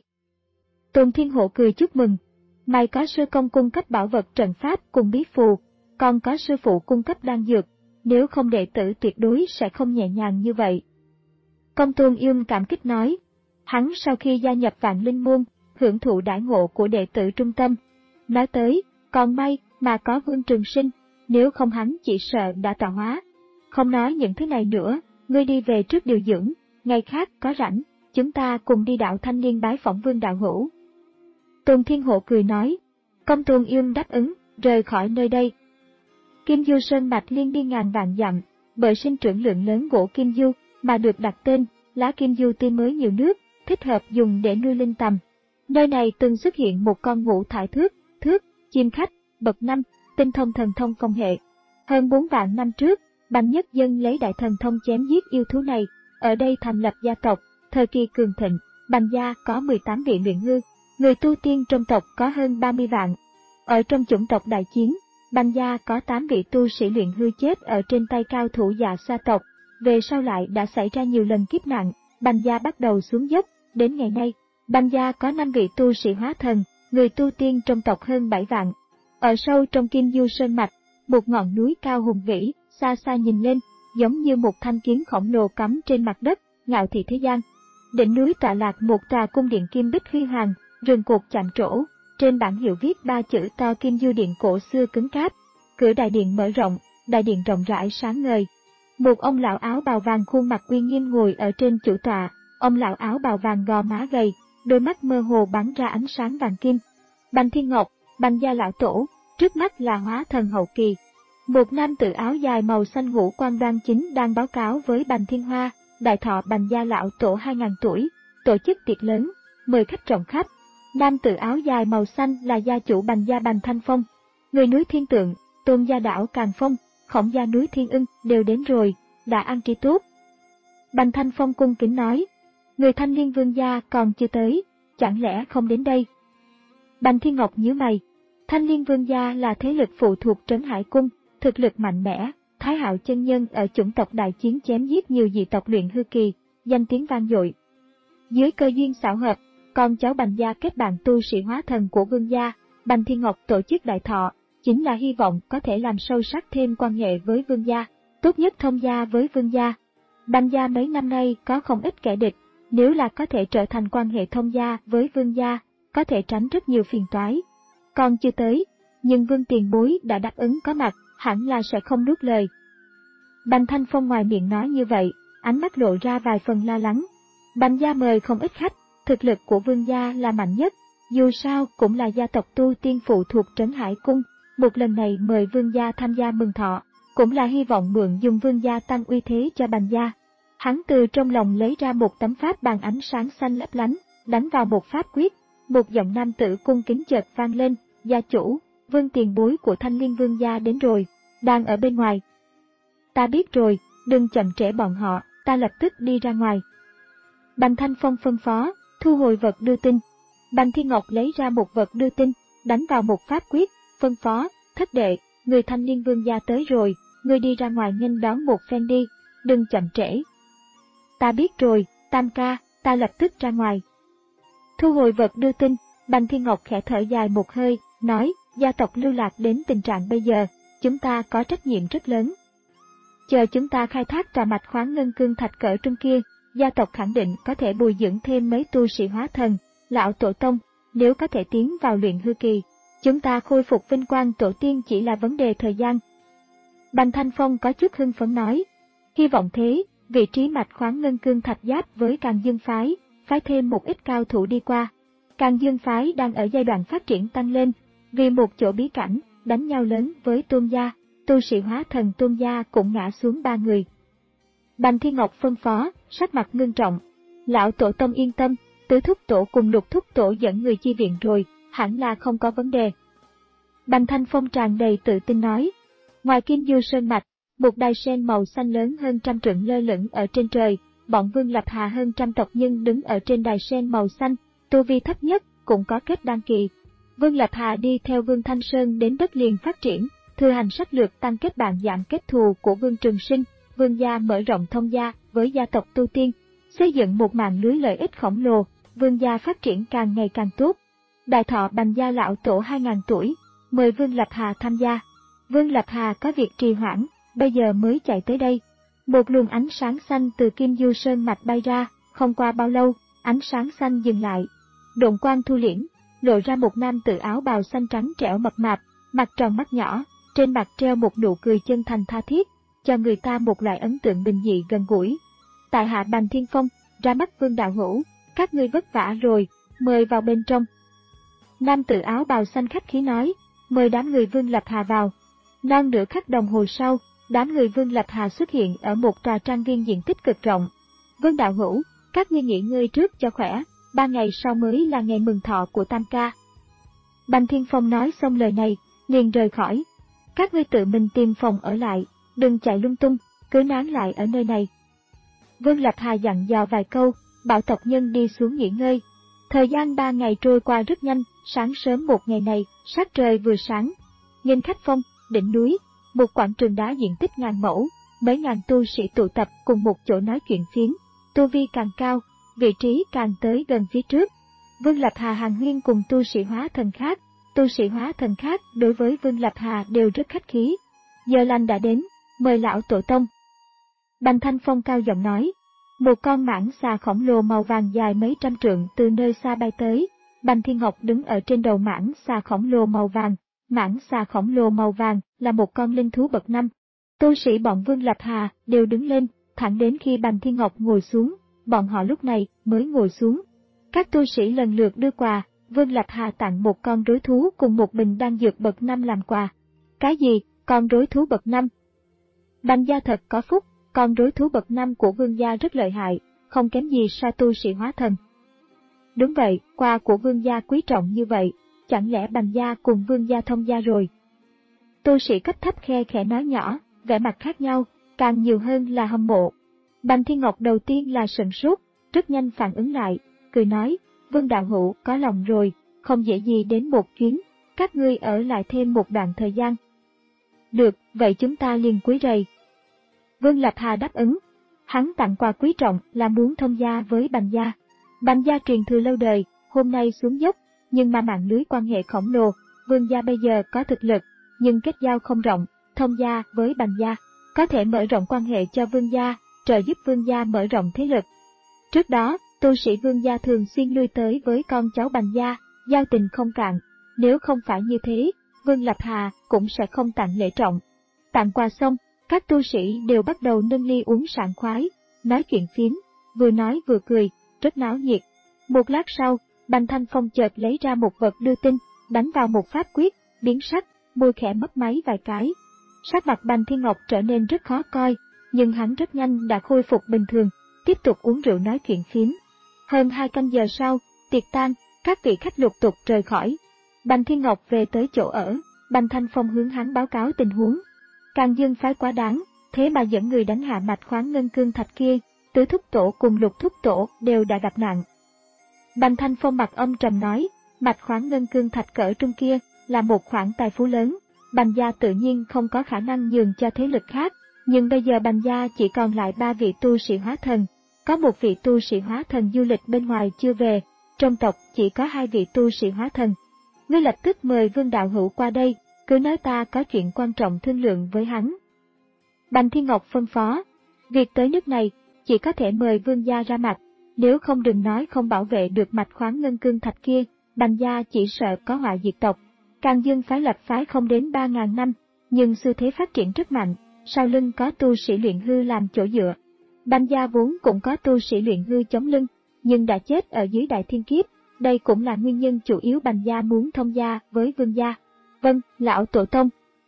Tôn Thiên Hổ cười chúc mừng. Mày có sư công cung cấp bảo vật trận pháp cùng bí phù, còn có sư phụ cung cấp đan dược, nếu không đệ tử tuyệt đối sẽ không nhẹ nhàng như vậy. Công Tôn Dương cảm kích nói, hắn sau khi gia nhập Vạn Linh Môn, hưởng thụ đãi ngộ của đệ tử trung tâm. Nói tới, còn may mà có Vương Trường Sinh, nếu không hắn chỉ sợ đã tạo hóa. Không nói những thứ này nữa, ngươi đi về trước điều dưỡng, ngày khác có rảnh, chúng ta cùng đi đạo Thanh Niên bái phỏng Vương đạo hữu. Tôn Thiên Hộ cười nói, Công Tôn Dương đáp ứng, rời khỏi nơi đây. Kim Du Sơn mạch liên đi ngàn vạn dặm, bởi sinh trưởng lượng lớn gỗ kim du mà được đặt tên lá kim du tươi mới nhiều nước, thích hợp dùng để nuôi linh tầm. Nơi này từng xuất hiện một con ngũ thải thước, thước, chim khách, bậc năm, tinh thông thần thông công hệ. Hơn bốn vạn năm trước, Bành Nhất Dân lấy đại thần thông chém giết yêu thú này, ở đây thành lập gia tộc, thời kỳ cường thịnh, Bành gia có mười tám vị luyện hư, người tu tiên trong tộc có hơn ba mươi vạn. Ở trong chủng tộc đại chiến, Bành gia có tám vị tu sĩ luyện hư chết ở trên tay cao thủ Dạ Sa tộc, về sau lại đã xảy ra nhiều lần kiếp nạn, Bành gia bắt đầu xuống dốc, đến ngày nay, Bành gia có năm vị tu sĩ hóa thần, người tu tiên trong tộc hơn bảy vạn. Ở sâu trong Kim Du Sơn mạch, một ngọn núi cao hùng vĩ, xa xa nhìn lên, giống như một thanh kiếm khổng lồ cắm trên mặt đất, ngạo thị thế gian. Đỉnh núi tọa lạc một tòa cung điện kim bích huy hoàng, rừng cột chạm trổ, trên bảng hiệu viết ba chữ to Kim Du Điện cổ xưa cứng cáp. Cửa đại điện mở rộng, đại điện rộng rãi sáng ngời. Một ông lão áo bào vàng khuôn mặt uy nghiêm ngồi ở trên chủ tọa, ông lão áo bào vàng gò má gầy, đôi mắt mơ hồ bắn ra ánh sáng vàng kim. Bành Thiên Ngọc, Bành gia lão tổ, trước mắt là hóa thần hậu kỳ. Một nam tử áo dài màu xanh ngũ quan đoan chính đang báo cáo với Bành Thiên Hoa, đại thọ Bành gia lão tổ hai nghìn tuổi, tổ chức tiệc lớn, mời khách rộng khắp. Nam tử áo dài màu xanh là gia chủ Bành gia Bành Thanh Phong. Người núi Thiên Tượng, Tôn gia đảo Càn Phong, Khổng gia núi Thiên Ưng đều đến rồi, đã an trí tốt. Bành Thanh Phong cung kính nói, người Thanh Liên Vương gia còn chưa tới, chẳng lẽ không đến đây? Bành Thiên Ngọc nhíu mày, Thanh Liên Vương gia là thế lực phụ thuộc Trấn Hải Cung, thực lực mạnh mẽ, Thái Hạo chân nhân ở chủng tộc đại chiến chém giết nhiều dị tộc luyện hư kỳ, danh tiếng vang dội. Dưới cơ duyên xảo hợp, con cháu Bành gia kết bạn tu sĩ hóa thần của Vương gia, Bành Thiên Ngọc tổ chức đại thọ, chính là hy vọng có thể làm sâu sắc thêm quan hệ với Vương gia, tốt nhất thông gia với Vương gia. Bành gia mấy năm nay có không ít kẻ địch, nếu là có thể trở thành quan hệ thông gia với Vương gia, có thể tránh rất nhiều phiền toái. Còn chưa tới, nhưng Vương tiền bối đã đáp ứng có mặt, hẳn là sẽ không nuốt lời. Bành Thanh Phong ngoài miệng nói như vậy, ánh mắt lộ ra vài phần lo lắng. Bành gia mời không ít khách, thực lực của Vương gia là mạnh nhất, dù sao cũng là gia tộc tu tiên phụ thuộc Trấn Hải Cung, một lần này mời Vương gia tham gia mừng thọ, cũng là hy vọng mượn dùng Vương gia tăng uy thế cho Bành gia. Hắn từ trong lòng lấy ra một tấm pháp bàn ánh sáng xanh lấp lánh, đánh vào một pháp quyết, một giọng nam tử cung kính chợt vang lên, gia chủ, Vương tiền bối của Thanh Liên Vương gia đến rồi, đang ở bên ngoài. Ta biết rồi, đừng chậm trễ bọn họ, ta lập tức đi ra ngoài. Bành Thanh Phong phân phó, thu hồi vật đưa tin. Bành Thiên Ngọc lấy ra một vật đưa tin, đánh vào một pháp quyết, phân phó, thất đệ, người Thanh Liên Vương gia tới rồi, ngươi đi ra ngoài nghênh đón một phen đi, đừng chậm trễ. Ta biết rồi, Tam ca, ta lập tức ra ngoài. Thu hồi vật đưa tin, Bành Thiên Ngọc khẽ thở dài một hơi, nói, gia tộc lưu lạc đến tình trạng bây giờ, chúng ta có trách nhiệm rất lớn. Chờ chúng ta khai thác trà mạch khoáng ngân cương thạch cỡ trung kia, gia tộc khẳng định có thể bồi dưỡng thêm mấy tu sĩ hóa thần, lão tổ tông, nếu có thể tiến vào luyện hư kỳ, chúng ta khôi phục vinh quang tổ tiên chỉ là vấn đề thời gian. Bành Thanh Phong có chút hưng phấn nói, hy vọng thế, vị trí mạch khoáng ngân cương thạch giáp với Càn Dương phái, phái thêm một ít cao thủ đi qua. Càn Dương phái đang ở giai đoạn phát triển tăng lên, vì một chỗ bí cảnh, đánh nhau lớn với Tôn gia, tu sĩ hóa thần Tôn gia cũng ngã xuống ba người. Bành Thiên Ngọc phân phó, sắc mặt ngưng trọng, lão tổ tông yên tâm, tứ thúc tổ cùng lục thúc tổ dẫn người chi viện rồi, hẳn là không có vấn đề. Bành Thanh Phong tràn đầy tự tin nói, ngoài Kim Du Sơn Mạch, một đài sen màu xanh lớn hơn trăm trượng lơ lửng ở trên trời, bọn Vương Lập Hà hơn trăm tộc nhân đứng ở trên đài sen màu xanh, tu vi thấp nhất cũng có kết đan kỳ. Vương Lập Hà đi theo Vương Thanh Sơn đến đất liền phát triển, thừa hành sách lược tăng kết bạn giảm kết thù của Vương Trường Sinh, Vương gia mở rộng thông gia với gia tộc tu tiên, xây dựng một mạng lưới lợi ích khổng lồ, Vương gia phát triển càng ngày càng tốt. Đại thọ Bành gia lão tổ hai nghìn tuổi, mời Vương Lập Hà tham gia. Vương Lập Hà có việc trì hoãn, bây giờ mới chạy tới đây. Một luồng ánh sáng xanh từ Kim Du Sơn Mạch bay ra, không qua bao lâu, ánh sáng xanh dừng lại. Độn quang thu liễm, lộ ra một nam tử áo bào xanh trắng trẻo mập mạp, mặt tròn mắt nhỏ, trên mặt treo một nụ cười chân thành tha thiết, cho người ta một loại ấn tượng bình dị gần gũi. Tại hạ Bành Thiên Phong, ra mắt Vương đạo hữu, các ngươi vất vả rồi, mời vào bên trong. Nam tử áo bào xanh khách khí nói, mời đám người Vương Lập Hà vào. Non nửa khắc đồng hồ sau, đám người Vương Lập Hà xuất hiện ở một tòa trang viên diện tích cực rộng. Vương đạo hữu, các ngươi nghỉ ngơi trước cho khỏe, ba ngày sau mới là ngày mừng thọ của Tam ca. Bành Thiên Phong nói xong lời này, liền rời khỏi. Các ngươi tự mình tìm phòng ở lại, đừng chạy lung tung, cứ nán lại ở nơi này. Vương Lập Hà dặn dò vài câu, bảo tộc nhân đi xuống nghỉ ngơi. Thời gian ba ngày trôi qua rất nhanh, sáng sớm một ngày này, sắc trời vừa sáng. Nghênh khách phong, đỉnh núi, một quảng trường đá diện tích ngàn mẫu, mấy ngàn tu sĩ tụ tập cùng một chỗ nói chuyện phiếm. Tu vi càng cao, vị trí càng tới gần phía trước. Vương Lập Hà hàn huyên cùng tu sĩ hóa thần khác, tu sĩ hóa thần khác đối với Vương Lập Hà đều rất khách khí. Giờ lành đã đến, mời lão tổ tông. Bành Thanh Phong cao giọng nói. Một con mãng xà khổng lồ màu vàng dài mấy trăm trượng từ nơi xa bay tới. Bành Thiên Ngọc đứng ở trên đầu mãng xà khổng lồ màu vàng. Mãng xà khổng lồ màu vàng là một con linh thú bậc năm. Tu sĩ bọn Vương Lập Hà đều đứng lên, thẳng đến khi Bành Thiên Ngọc ngồi xuống, bọn họ lúc này mới ngồi xuống. Các tu sĩ lần lượt đưa quà, Vương Lập Hà tặng một con rối thú cùng một bình đan dược bậc năm làm quà. Cái gì, con rối thú bậc năm? Bành gia thật có phúc, con rối thú bậc năm của Vương gia rất lợi hại, không kém gì so tu sĩ hóa thần. Đúng vậy, quà của Vương gia quý trọng như vậy, chẳng lẽ Bành gia cùng Vương gia thông gia rồi? Tu sĩ cấp thấp khe khẽ nói nhỏ, vẻ mặt khác nhau, càng nhiều hơn là hâm mộ. Bành Thiên Ngọc đầu tiên là sửng sốt, rất nhanh phản ứng lại, cười nói, Vương đạo hữu có lòng rồi, không dễ gì đến một chuyến, các ngươi ở lại thêm một đoạn thời gian. Được, vậy chúng ta liền quấy rầy. Vương Lập Hà đáp ứng, hắn tặng quà quý trọng là muốn thông gia với Bành gia. Bành gia truyền thừa lâu đời, hôm nay xuống dốc, nhưng mà mạng lưới quan hệ khổng lồ, Vương gia bây giờ có thực lực, nhưng kết giao không rộng, thông gia với Bành gia, có thể mở rộng quan hệ cho Vương gia, trợ giúp Vương gia mở rộng thế lực. Trước đó, tu sĩ Vương gia thường xuyên lui tới với con cháu Bành gia, giao tình không cạn, nếu không phải như thế, Vương Lập Hà cũng sẽ không tặng lễ trọng. Tặng quà xong, các tu sĩ đều bắt đầu nâng ly uống sảng khoái, nói chuyện phiếm, vừa nói vừa cười, rất náo nhiệt. Một lát sau, Bành Thanh Phong chợt lấy ra một vật đưa tin, đánh vào một pháp quyết, biến sắc, môi khẽ mấp máy vài cái. Sắc mặt Bành Thiên Ngọc trở nên rất khó coi, nhưng hắn rất nhanh đã khôi phục bình thường, tiếp tục uống rượu nói chuyện phiếm. Hơn hai canh giờ sau, tiệc tan, các vị khách lục tục rời khỏi. Bành Thiên Ngọc về tới chỗ ở, Bành Thanh Phong hướng hắn báo cáo tình huống. Càng Dương phái quá đáng, thế mà dẫn người đánh hạ mạch khoáng ngân cương thạch kia, Tứ thúc tổ cùng Lục thúc tổ đều đã gặp nạn. Bành Thanh Phong mặt âm trầm nói, mạch khoáng ngân cương thạch cỡ trung kia là một khoản tài phú lớn, Bành gia tự nhiên không có khả năng nhường cho thế lực khác, nhưng bây giờ Bành gia chỉ còn lại ba vị tu sĩ hóa thần, có một vị tu sĩ hóa thần du lịch bên ngoài chưa về, trong tộc chỉ có hai vị tu sĩ hóa thần. Ngươi lập tức mời Vương đạo hữu qua đây, cứ nói ta có chuyện quan trọng thương lượng với hắn. Bành Thiên Ngọc phân phó, việc tới nước này, chỉ có thể mời Vương gia ra mặt, nếu không đừng nói không bảo vệ được mạch khoáng ngân cương thạch kia, Bành gia chỉ sợ có họa diệt tộc. Càng Dương phái lập phái không đến ba ngàn năm, nhưng xu thế phát triển rất mạnh, sau lưng có tu sĩ luyện hư làm chỗ dựa. Bành gia vốn cũng có tu sĩ luyện hư chống lưng, nhưng đã chết ở dưới đại thiên kiếp, đây cũng là nguyên nhân chủ yếu Bành gia muốn thông gia với Vương gia. Vâng, lão tổ tông.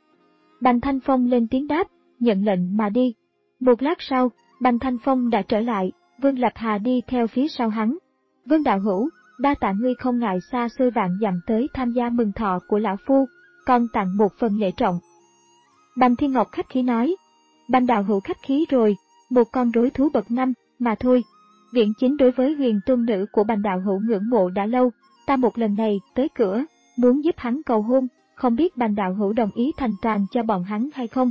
Bành Thanh Phong lên tiếng đáp, nhận lệnh mà đi. Một lát sau, Bành Thanh Phong đã trở lại, Vương Lập Hà đi theo phía sau hắn. Vương đạo hữu, đa tạ ngươi không ngại xa xôi vạn dặm tới tham gia mừng thọ của lão phu, còn tặng một phần lễ trọng. Bành Thiên Ngọc khách khí nói, Bành đạo hữu khách khí rồi, một con rối thú bậc năm, mà thôi. Viễn Chính đối với huyền tôn nữ của Bành đạo hữu ngưỡng mộ đã lâu, ta một lần này tới cửa, muốn giúp hắn cầu hôn, không biết Bành đạo hữu đồng ý thành toàn cho bọn hắn hay không.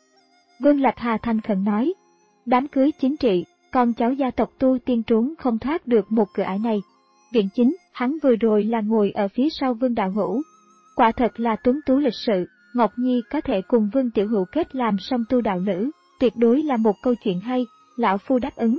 Vương Lập Hà thành khẩn nói, đám cưới chính trị, con cháu gia tộc tu tiên trốn không thoát được một cửa ải này. Viễn Chính, hắn vừa rồi là ngồi ở phía sau Vương đạo hữu. Quả thật là tuấn tú lịch sự, Ngọc Nhi có thể cùng Vương tiểu hữu kết làm song tu đạo lữ, tuyệt đối là một câu chuyện hay, lão phu đáp ứng.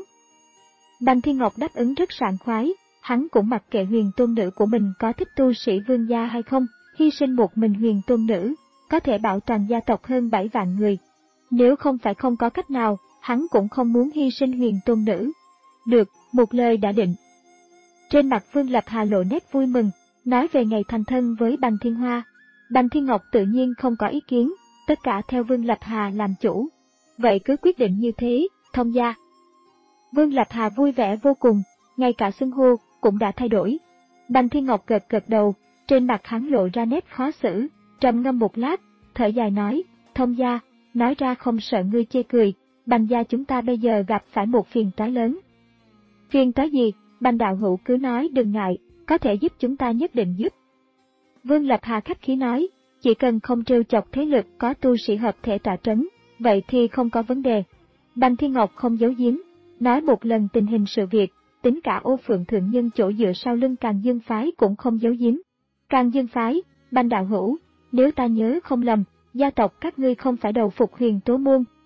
Bành Thiên Ngọc đáp ứng rất sảng khoái, hắn cũng mặc kệ huyền tôn nữ của mình có thích tu sĩ Vương gia hay không, hy sinh một mình huyền tôn nữ, có thể bảo toàn gia tộc hơn bảy vạn người. Nếu không phải không có cách nào, hắn cũng không muốn hy sinh huyền tôn nữ. Được, một lời đã định. Trên mặt Vương Lập Hà lộ nét vui mừng, nói về ngày thành thân với Bành Thiên Hoa. Bành Thiên Ngọc tự nhiên không có ý kiến, tất cả theo Vương Lập Hà làm chủ. Vậy cứ quyết định như thế, thông gia. Vương Lập Hà vui vẻ vô cùng, ngay cả xưng hô cũng đã thay đổi. Bành Thiên Ngọc gật gật đầu, trên mặt hắn lộ ra nét khó xử, trầm ngâm một lát, thở dài nói, thông gia, nói ra không sợ ngươi chê cười, Bành gia chúng ta bây giờ gặp phải một phiền toái lớn. Phiền toái gì? Bành đạo hữu cứ nói đừng ngại, có thể giúp chúng ta nhất định giúp. Vương Lập Hà khách khí nói, chỉ cần không trêu chọc thế lực có tu sĩ hợp thể tọa trấn, vậy thì không có vấn đề. Bành Thiên Ngọc không giấu giếm, nói một lần tình hình sự việc, tính cả Ô Phượng thượng nhân chỗ dựa sau lưng Càng Dương phái cũng không giấu giếm. Càng Dương phái, Bành đạo hữu, nếu ta nhớ không lầm, gia tộc các ngươi không phải đầu phục Huyền Tố môn,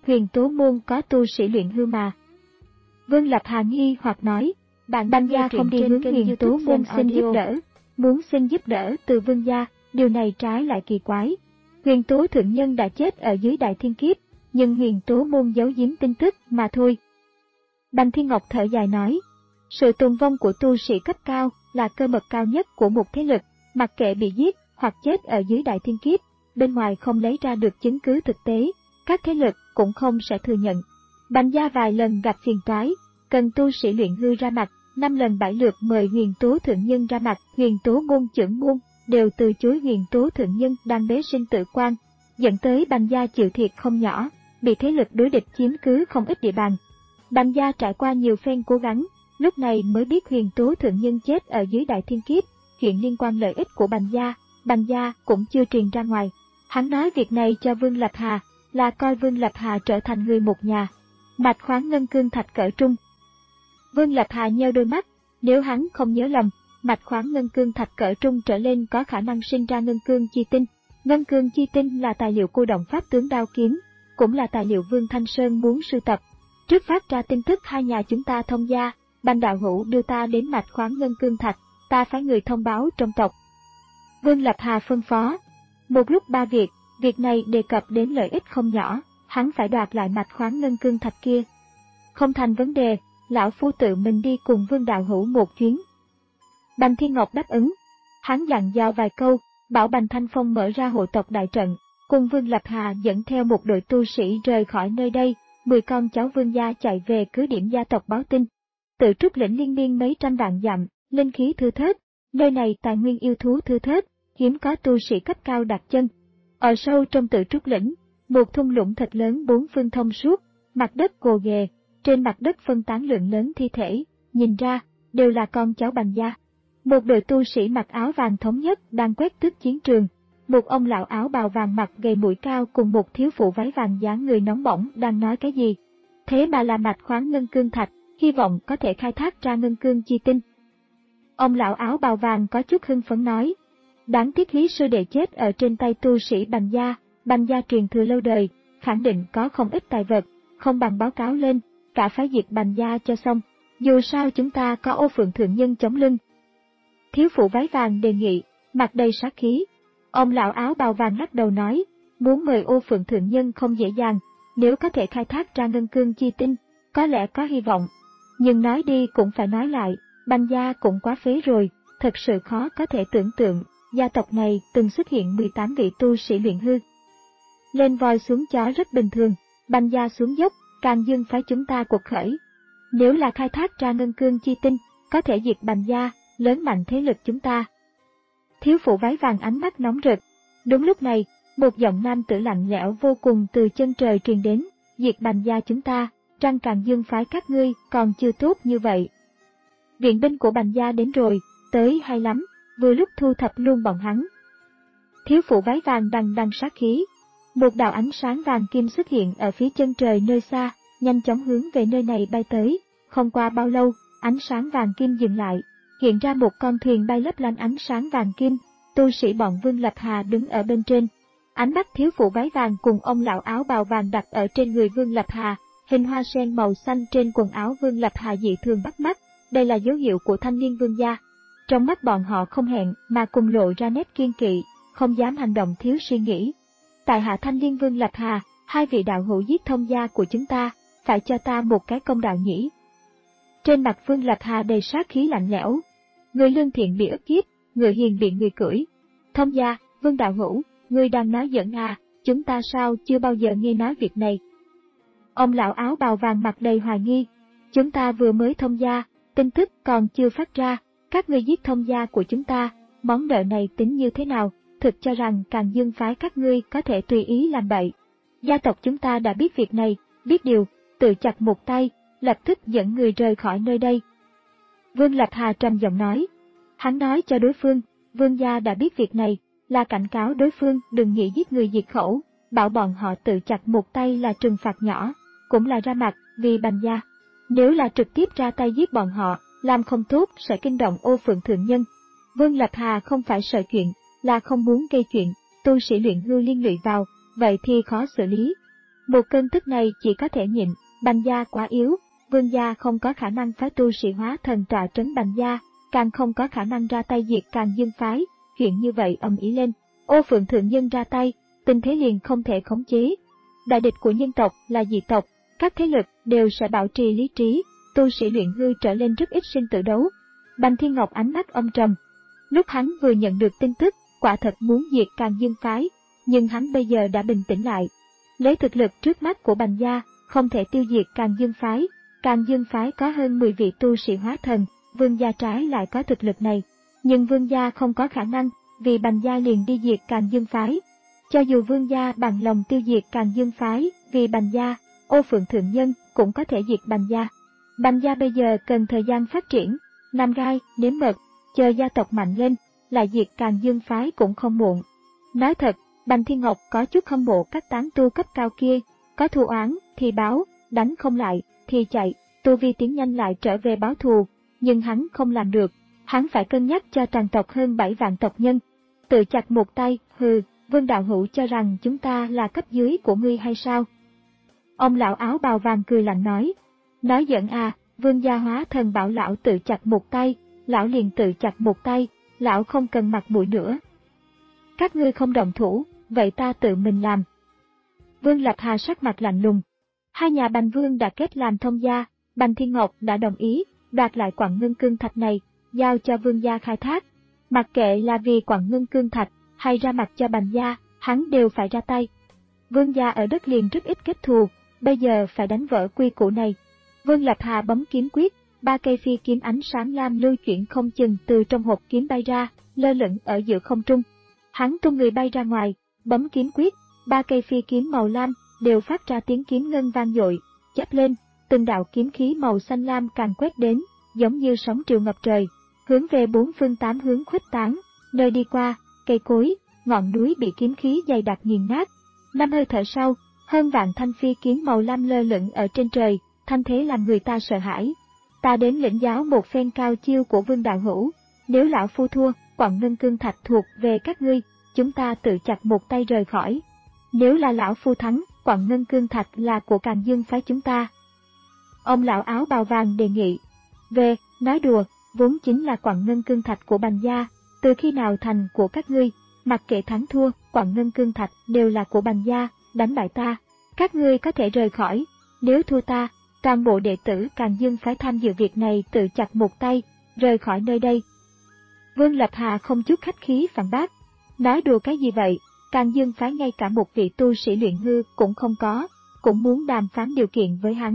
Huyền Tố Môn có tu sĩ luyện hư mà. Vương Lập Hà nghi hoặc nói, bạn Bành gia không đi hướng Huyền Tố Môn xin giúp đỡ, muốn xin giúp đỡ từ Vương gia, điều này trái lại kỳ quái. Huyền Tố Thượng Nhân đã chết ở dưới Đại Thiên Kiếp, nhưng Huyền Tố Môn giấu giếm tin tức mà thôi. Bành Thiên Ngọc thở dài nói, sự tồn vong của tu sĩ cấp cao là cơ mật cao nhất của một thế lực, mặc kệ bị giết hoặc chết ở dưới Đại Thiên Kiếp, bên ngoài không lấy ra được chứng cứ thực tế, các thế lực cũng không sẽ thừa nhận. Bành gia vài lần gặp phiền toái, cần tu sĩ luyện hư ra mặt, năm lần bảy lượt mời Huyền Tố Thượng Nhân ra mặt, Huyền Tố Môn trưởng môn đều từ chối Huyền Tố Thượng Nhân đang bế sinh tử quan, dẫn tới Bành gia chịu thiệt không nhỏ, bị thế lực đối địch chiếm cứ không ít địa bàn. Bành gia trải qua nhiều phen cố gắng, lúc này mới biết Huyền Tố Thượng Nhân chết ở dưới Đại Thiên Kiếp, chuyện liên quan lợi ích của Bành gia, Bành gia cũng chưa truyền ra ngoài. Hắn nói việc này cho Vương Lập Hà, là coi Vương Lập Hà trở thành người một nhà. Mạch khoáng ngân cương thạch cỡ trung. Vương Lập Hà nheo đôi mắt, nếu hắn không nhớ lầm, mạch khoáng ngân cương thạch cỡ trung trở lên có khả năng sinh ra ngân cương chi tinh. Ngân cương chi tinh là tài liệu cô động pháp tướng đao kiếm, cũng là tài liệu Vương Thanh Sơn muốn sưu tập. Trước phát ra tin tức hai nhà chúng ta thông gia, Bành đạo hữu đưa ta đến mạch khoáng ngân cương thạch, ta phái người thông báo trong tộc. Vương Lập Hà phân phó. Một lúc ba việc, việc này đề cập đến lợi ích không nhỏ, hắn phải đoạt lại mạch khoáng ngân cương thạch kia. Không thành vấn đề, lão phu tự mình đi cùng Vương đạo hữu một chuyến. Bành Thiên Ngọc đáp ứng. Hắn dặn dò vài câu, bảo Bành Thanh Phong mở ra hộ tộc đại trận, cùng Vương Lập Hà dẫn theo một đội tu sĩ rời khỏi nơi đây, mười con cháu Vương gia chạy về cứ điểm gia tộc báo tin. Tự Trúc lĩnh liên miên mấy trăm vạn dặm, linh khí thưa thớt, nơi này tài nguyên yêu thú thưa thớt, hiếm có tu sĩ cấp cao đặt chân. Ở sâu trong Tự Trúc lĩnh, một thung lũng thật lớn bốn phương thông suốt, mặt đất gồ ghề, trên mặt đất phân tán lượng lớn thi thể, nhìn ra, đều là con cháu Bành gia. Một đội tu sĩ mặc áo vàng thống nhất đang quét tước chiến trường, một ông lão áo bào vàng mặt gầy mũi cao cùng một thiếu phụ váy vàng dáng người nóng bỏng đang nói cái gì. Thế mà là mạch khoáng ngân cương thạch, hy vọng có thể khai thác ra ngân cương chi tinh. Ông lão áo bào vàng có chút hưng phấn nói, đáng tiếc Lý sư đệ chết ở trên tay tu sĩ Bành gia, Bành gia truyền thừa lâu đời, khẳng định có không ít tài vật, không bằng báo cáo lên, cả phái diệt Bành gia cho xong, dù sao chúng ta có Ô Phượng Thượng Nhân chống lưng. Thiếu phụ váy vàng đề nghị, mặt đầy sát khí. Ông lão áo bào vàng lắc đầu nói, muốn mời Ô Phượng Thượng Nhân không dễ dàng, nếu có thể khai thác ra ngân cương chi tinh, có lẽ có hy vọng. Nhưng nói đi cũng phải nói lại, Bành gia cũng quá phế rồi, thật sự khó có thể tưởng tượng, gia tộc này từng xuất hiện mười tám vị tu sĩ luyện hư. Lên voi xuống chó rất bình thường, Bành gia xuống dốc, Càng Dương phái chúng ta cuộc khởi. Nếu là khai thác ra ngân cương chi tinh, có thể diệt Bành gia, lớn mạnh thế lực chúng ta. Thiếu phụ váy vàng ánh mắt nóng rực. Đúng lúc này, một giọng nam tử lạnh lẽo vô cùng từ chân trời truyền đến, diệt Bành gia chúng ta, Trăng Càng Dương phái các ngươi còn chưa tốt như vậy. Viện binh của Bành gia đến rồi, tới hay lắm, vừa lúc thu thập luôn bọn hắn. Thiếu phụ váy vàng đằng đằng sát khí. Một đạo ánh sáng vàng kim xuất hiện ở phía chân trời nơi xa, nhanh chóng hướng về nơi này bay tới. Không qua bao lâu, ánh sáng vàng kim dừng lại, hiện ra một con thuyền bay lấp lánh ánh sáng vàng kim, tu sĩ bọn Vương Lập Hà đứng ở bên trên. Ánh mắt thiếu phụ váy vàng cùng ông lão áo bào vàng đặt ở trên người Vương Lập Hà, hình hoa sen màu xanh trên quần áo Vương Lập Hà dị thường bắt mắt, đây là dấu hiệu của thanh niên vương gia. Trong mắt bọn họ không hẹn mà cùng lộ ra nét kiên kỵ, không dám hành động thiếu suy nghĩ. Tại hạ thanh niên Vương Lập Hà, hai vị đạo hữu giết thông gia của chúng ta, phải cho ta một cái công đạo nhỉ. Trên mặt Vương Lập Hà đầy sát khí lạnh lẽo. Người lương thiện bị ức hiếp, người hiền bị người cưỡi. Thông gia, Vương đạo hữu, người đang nói giỡn à, chúng ta sao chưa bao giờ nghe nói việc này. Ông lão áo bào vàng mặt đầy hoài nghi. Chúng ta vừa mới thông gia, tin tức còn chưa phát ra, các ngươi giết thông gia của chúng ta, món nợ này tính như thế nào, thực cho rằng Càng Dương phái các ngươi có thể tùy ý làm bậy. Gia tộc chúng ta đã biết việc này, biết điều, tự chặt một tay, lập tức dẫn người rời khỏi nơi đây. Vương Lập Hà trầm giọng nói. Hắn nói cho đối phương, Vương gia đã biết việc này, là cảnh cáo đối phương đừng nghĩ giết người diệt khẩu, bảo bọn họ tự chặt một tay là trừng phạt nhỏ, cũng là ra mặt vì Bành gia. Nếu là trực tiếp ra tay giết bọn họ, làm không tốt sẽ kinh động Ô Phượng Thượng Nhân. Vương Lập Hà không phải sợ chuyện, là không muốn gây chuyện, tu sĩ luyện hư liên lụy vào, vậy thì khó xử lý. Một cơn tức này chỉ có thể nhịn, Bành gia quá yếu, Vương gia không có khả năng phái tu sĩ hóa thần tọa trấn Bành gia, càng không có khả năng ra tay diệt Càn Dương phái. Chuyện như vậy ầm ĩ lên, Ô Phượng thượng nhân ra tay, tình thế liền không thể khống chế. Đại địch của nhân tộc là dị tộc, các thế lực đều sẽ bảo trì lý trí, tu sĩ luyện hư trở lên rất ít sinh tử đấu. Bành Thiên Ngọc ánh mắt âm trầm. Lúc hắn vừa nhận được tin tức, quả thật muốn diệt Càn Dương phái, nhưng hắn bây giờ đã bình tĩnh lại. Lấy thực lực trước mắt của Bành gia, không thể tiêu diệt Càn Dương phái. Càn Dương phái có hơn mười vị tu sĩ hóa thần, Vương gia trái lại có thực lực này. Nhưng Vương gia không có khả năng, vì Bành gia liền đi diệt Càn Dương phái. Cho dù Vương gia bằng lòng tiêu diệt Càn Dương phái, vì Bành gia, Ô Phượng thượng nhân cũng có thể diệt Bành gia. Bành gia bây giờ cần thời gian phát triển, nằm gai, nếm mật, chờ gia tộc mạnh lên, lại diệt Càn Dương phái cũng không muộn. Nói thật, Bành Thiên Ngọc có chút hâm mộ các tán tu cấp cao kia, có thù oán thì báo, đánh không lại thì chạy, tu vi tiến nhanh lại trở về báo thù, nhưng hắn không làm được, hắn phải cân nhắc cho tràng tộc hơn bảy vạn tộc nhân. Tự chặt một tay, hừ, Vương đạo hữu cho rằng chúng ta là cấp dưới của ngươi hay sao? Ông lão áo bào vàng cười lạnh nói, nói giỡn à, Vương gia hóa thần bảo lão tự chặt một tay, lão liền tự chặt một tay, lão không cần mặt mũi nữa. Các ngươi không động thủ, vậy ta tự mình làm. Vương Lập Hà sắc mặt lạnh lùng. Hai nhà Bành Vương đã kết làm thông gia, Bành Thiên Ngọc đã đồng ý, đoạt lại quặng ngân cương thạch này, giao cho Vương gia khai thác. Mặc kệ là vì quặng ngân cương thạch, hay ra mặt cho Bành gia, hắn đều phải ra tay. Vương gia ở đất liền rất ít kết thù, bây giờ phải đánh vỡ quy củ này. Vương Lập Hà bấm kiếm quyết, ba cây phi kiếm ánh sáng lam lưu chuyển không chừng từ trong hộp kiếm bay ra, lơ lửng ở giữa không trung. Hắn tung người bay ra ngoài, bấm kiếm quyết, ba cây phi kiếm màu lam đều phát ra tiếng kiếm ngân vang dội, chớp lên, từng đạo kiếm khí màu xanh lam càng quét đến, giống như sóng triều ngập trời, hướng về bốn phương tám hướng khuếch tán, nơi đi qua, cây cối, ngọn núi bị kiếm khí dày đặc nghiền nát. Năm hơi thở sau, hơn vạn thanh phi kiếm màu lam lơ lửng ở trên trời, thanh thế làm người ta sợ hãi. Ta đến lĩnh giáo một phen cao chiêu của Vương đạo hữu, nếu lão phu thua, quặng ngân cương thạch thuộc về các ngươi, chúng ta tự chặt một tay rời khỏi. Nếu là lão phu thắng, quặng ngân cương thạch là của Càn Dương phái chúng ta. Ông lão áo bào vàng đề nghị. Về, nói đùa, vốn chính là quặng ngân cương thạch của Bành gia, từ khi nào thành của các ngươi, mặc kệ thắng thua, quặng ngân cương thạch đều là của Bành gia, đánh bại ta, các ngươi có thể rời khỏi, nếu thua ta, toàn bộ đệ tử Càn Dương phái tham dự việc này tự chặt một tay, rời khỏi nơi đây. Vương Lập Hà không chút khách khí phản bác, nói đùa cái gì vậy, Càn Dương phái ngay cả một vị tu sĩ luyện hư cũng không có, cũng muốn đàm phán điều kiện với hắn.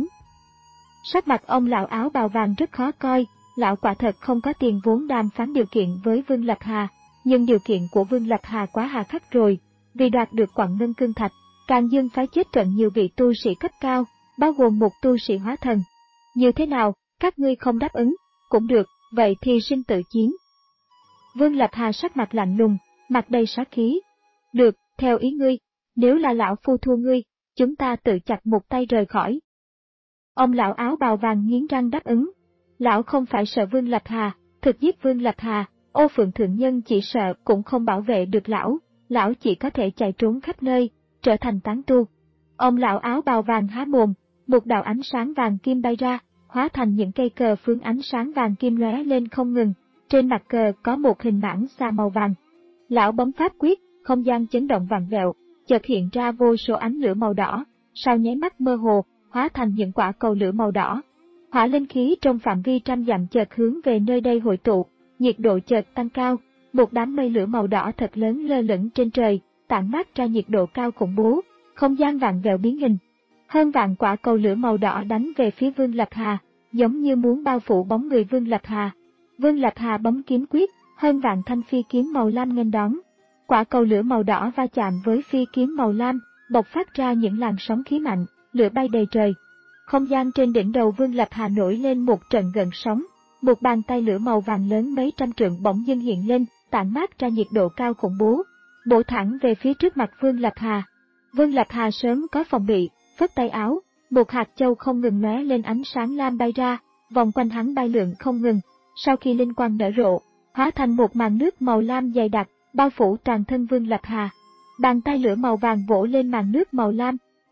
Sắc mặt ông lão áo bào vàng rất khó coi, lão quả thật không có tiền vốn đàm phán điều kiện với Vương Lập Hà, nhưng điều kiện của Vương Lập Hà quá hà khắc rồi, vì đoạt được quặng ngân cương thạch, Càn Dương phái chết trận nhiều vị tu sĩ cấp cao, bao gồm một tu sĩ hóa thần. Như thế nào, các ngươi không đáp ứng, cũng được, vậy thì sinh tử chiến. Vương Lập Hà sắc mặt lạnh lùng, mặt đầy sát khí. Được, theo ý ngươi, nếu là lão phu thua ngươi, chúng ta tự chặt một tay rời khỏi. Ông lão áo bào vàng nghiến răng đáp ứng. Lão không phải sợ Vương Lập Hà, thực giết Vương Lập Hà, Ô Phượng thượng nhân chỉ sợ cũng không bảo vệ được lão, lão chỉ có thể chạy trốn khắp nơi, trở thành tán tu. Ông lão áo bào vàng há mồm, một đạo ánh sáng vàng kim bay ra, hóa thành những cây cờ phướng ánh sáng vàng kim lóe lên không ngừng, trên mặt cờ có một hình bản xa màu vàng. Lão bấm pháp quyết, không gian chấn động vặn vẹo, chợt hiện ra vô số ánh lửa màu đỏ, sau nháy mắt mơ hồ, hóa thành những quả cầu lửa màu đỏ. Hỏa linh khí trong phạm vi trăm dặm chợt hướng về nơi đây hội tụ, nhiệt độ chợt tăng cao, một đám mây lửa màu đỏ thật lớn lơ lửng trên trời, tản mát ra nhiệt độ cao khủng bố, không gian vặn vẹo biến hình. Hơn vạn quả cầu lửa màu đỏ đánh về phía Vương Lập Hà, giống như muốn bao phủ bóng người Vương Lập Hà. Vương Lập Hà bấm kiếm quyết, hơn vạn thanh phi kiếm màu lam nghênh đón. Quả cầu lửa màu đỏ va chạm với phi kiếm màu lam, bộc phát ra những làn sóng khí mạnh, lửa bay đầy trời. Không gian trên đỉnh đầu Vương Lập Hà nổi lên một trận gợn sóng, một bàn tay lửa màu vàng lớn mấy trăm trượng bỗng dưng hiện lên, tản mát ra nhiệt độ cao khủng bố, bổ thẳng về phía trước mặt Vương Lập Hà. Vương Lập Hà sớm có phòng bị, phất tay áo, một hạt châu không ngừng lóe lên ánh sáng lam bay ra, vòng quanh hắn bay lượn không ngừng. Sau khi linh quang nở rộ, hóa thành một màn nước màu lam dày đặc, bao phủ toàn thân Vương Lập Hà. Bàn tay lửa màu vàng vỗ lên màn nước màu lam,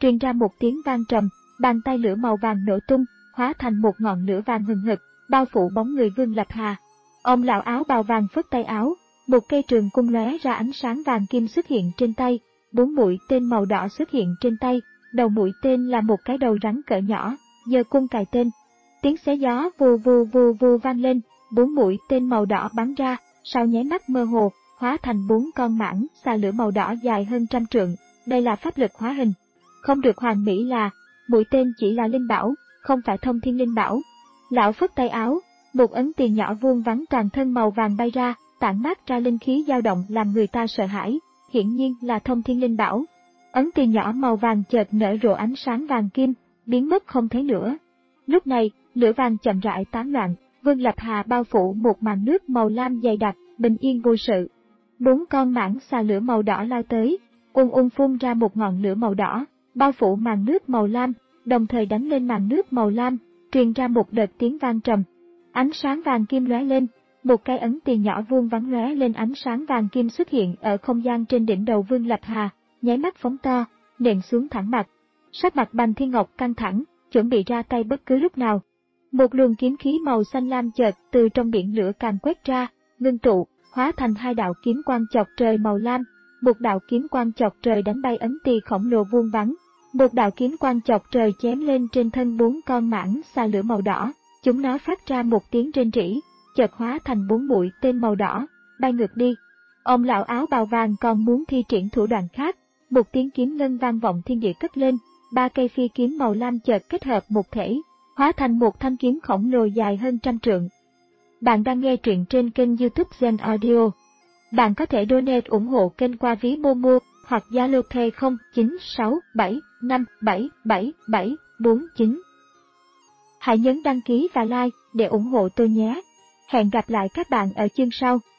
truyền ra một tiếng vang trầm, bàn tay lửa màu vàng nổ tung, hóa thành một ngọn lửa vàng hừng hực, bao phủ bóng người Vương Lập Hà. Ông lão áo bào vàng phất tay áo, một cây trường cung lóe ra ánh sáng vàng kim xuất hiện trên tay, bốn mũi tên màu đỏ xuất hiện trên tay, đầu mũi tên là một cái đầu rắn cỡ nhỏ, giơ cung cài tên. Tiếng xé gió vù vù vù vù vang lên, bốn mũi tên màu đỏ bắn ra, sau nháy mắt mơ hồ, hóa thành bốn con mãng xà lửa màu đỏ dài hơn trăm trượng. Đây là pháp lực hóa hình. Không được hoàn mỹ là, mũi tên chỉ là linh bảo, không phải thông thiên linh bảo. Lão phất tay áo, một ấn tiền nhỏ vuông vắn toàn thân màu vàng bay ra, tản mát ra linh khí dao động làm người ta sợ hãi, hiển nhiên là thông thiên linh bảo. Ấn tiền nhỏ màu vàng chợt nở rộ ánh sáng vàng kim, biến mất không thấy nữa. Lúc này, lửa vàng chậm rãi tán loạn, Vương Lập Hà bao phủ một màn nước màu lam dày đặc, bình yên vô sự. Bốn con mãng xà lửa màu đỏ lao tới, ung ung phun ra một ngọn lửa màu đỏ, bao phủ màn nước màu lam, đồng thời đánh lên màn nước màu lam, truyền ra một đợt tiếng vang trầm. Ánh sáng vàng kim lóe lên, một cái ấn tiền nhỏ vuông vắn lóe lên ánh sáng vàng kim xuất hiện ở không gian trên đỉnh đầu Vương Lập Hà, nháy mắt phóng to, nện xuống thẳng mặt. Sắc mặt Bành Thiên Ngọc căng thẳng, chuẩn bị ra tay bất cứ lúc nào. Một luồng kiếm khí màu xanh lam chợt từ trong biển lửa càn quét ra, ngưng tụ, hóa thành hai đạo kiếm quang chọc trời màu lam. Một đạo kiếm quang chọc trời đánh bay ấn tỳ khổng lồ vuông vắn, một đạo kiếm quang chọc trời chém lên trên thân bốn con mãng xà lửa màu đỏ, chúng nó phát ra một tiếng rên rỉ, chợt hóa thành bốn mũi tên màu đỏ, bay ngược đi. Ông lão áo bào vàng còn muốn thi triển thủ đoạn khác, một tiếng kiếm ngân vang vọng thiên địa cất lên, ba cây phi kiếm màu lam chợt kết hợp một thể, hóa thành một thanh kiếm khổng lồ dài hơn trăm trượng. Bạn đang nghe truyện trên kênh YouTube Gen Audio. Bạn có thể donate ủng hộ kênh qua ví Momo hoặc Zalo Pay không chín sáu bảy năm bảy bảy bảy bốn chín. Hãy nhấn đăng ký và like để ủng hộ tôi nhé. Hẹn gặp lại các bạn ở chương sau.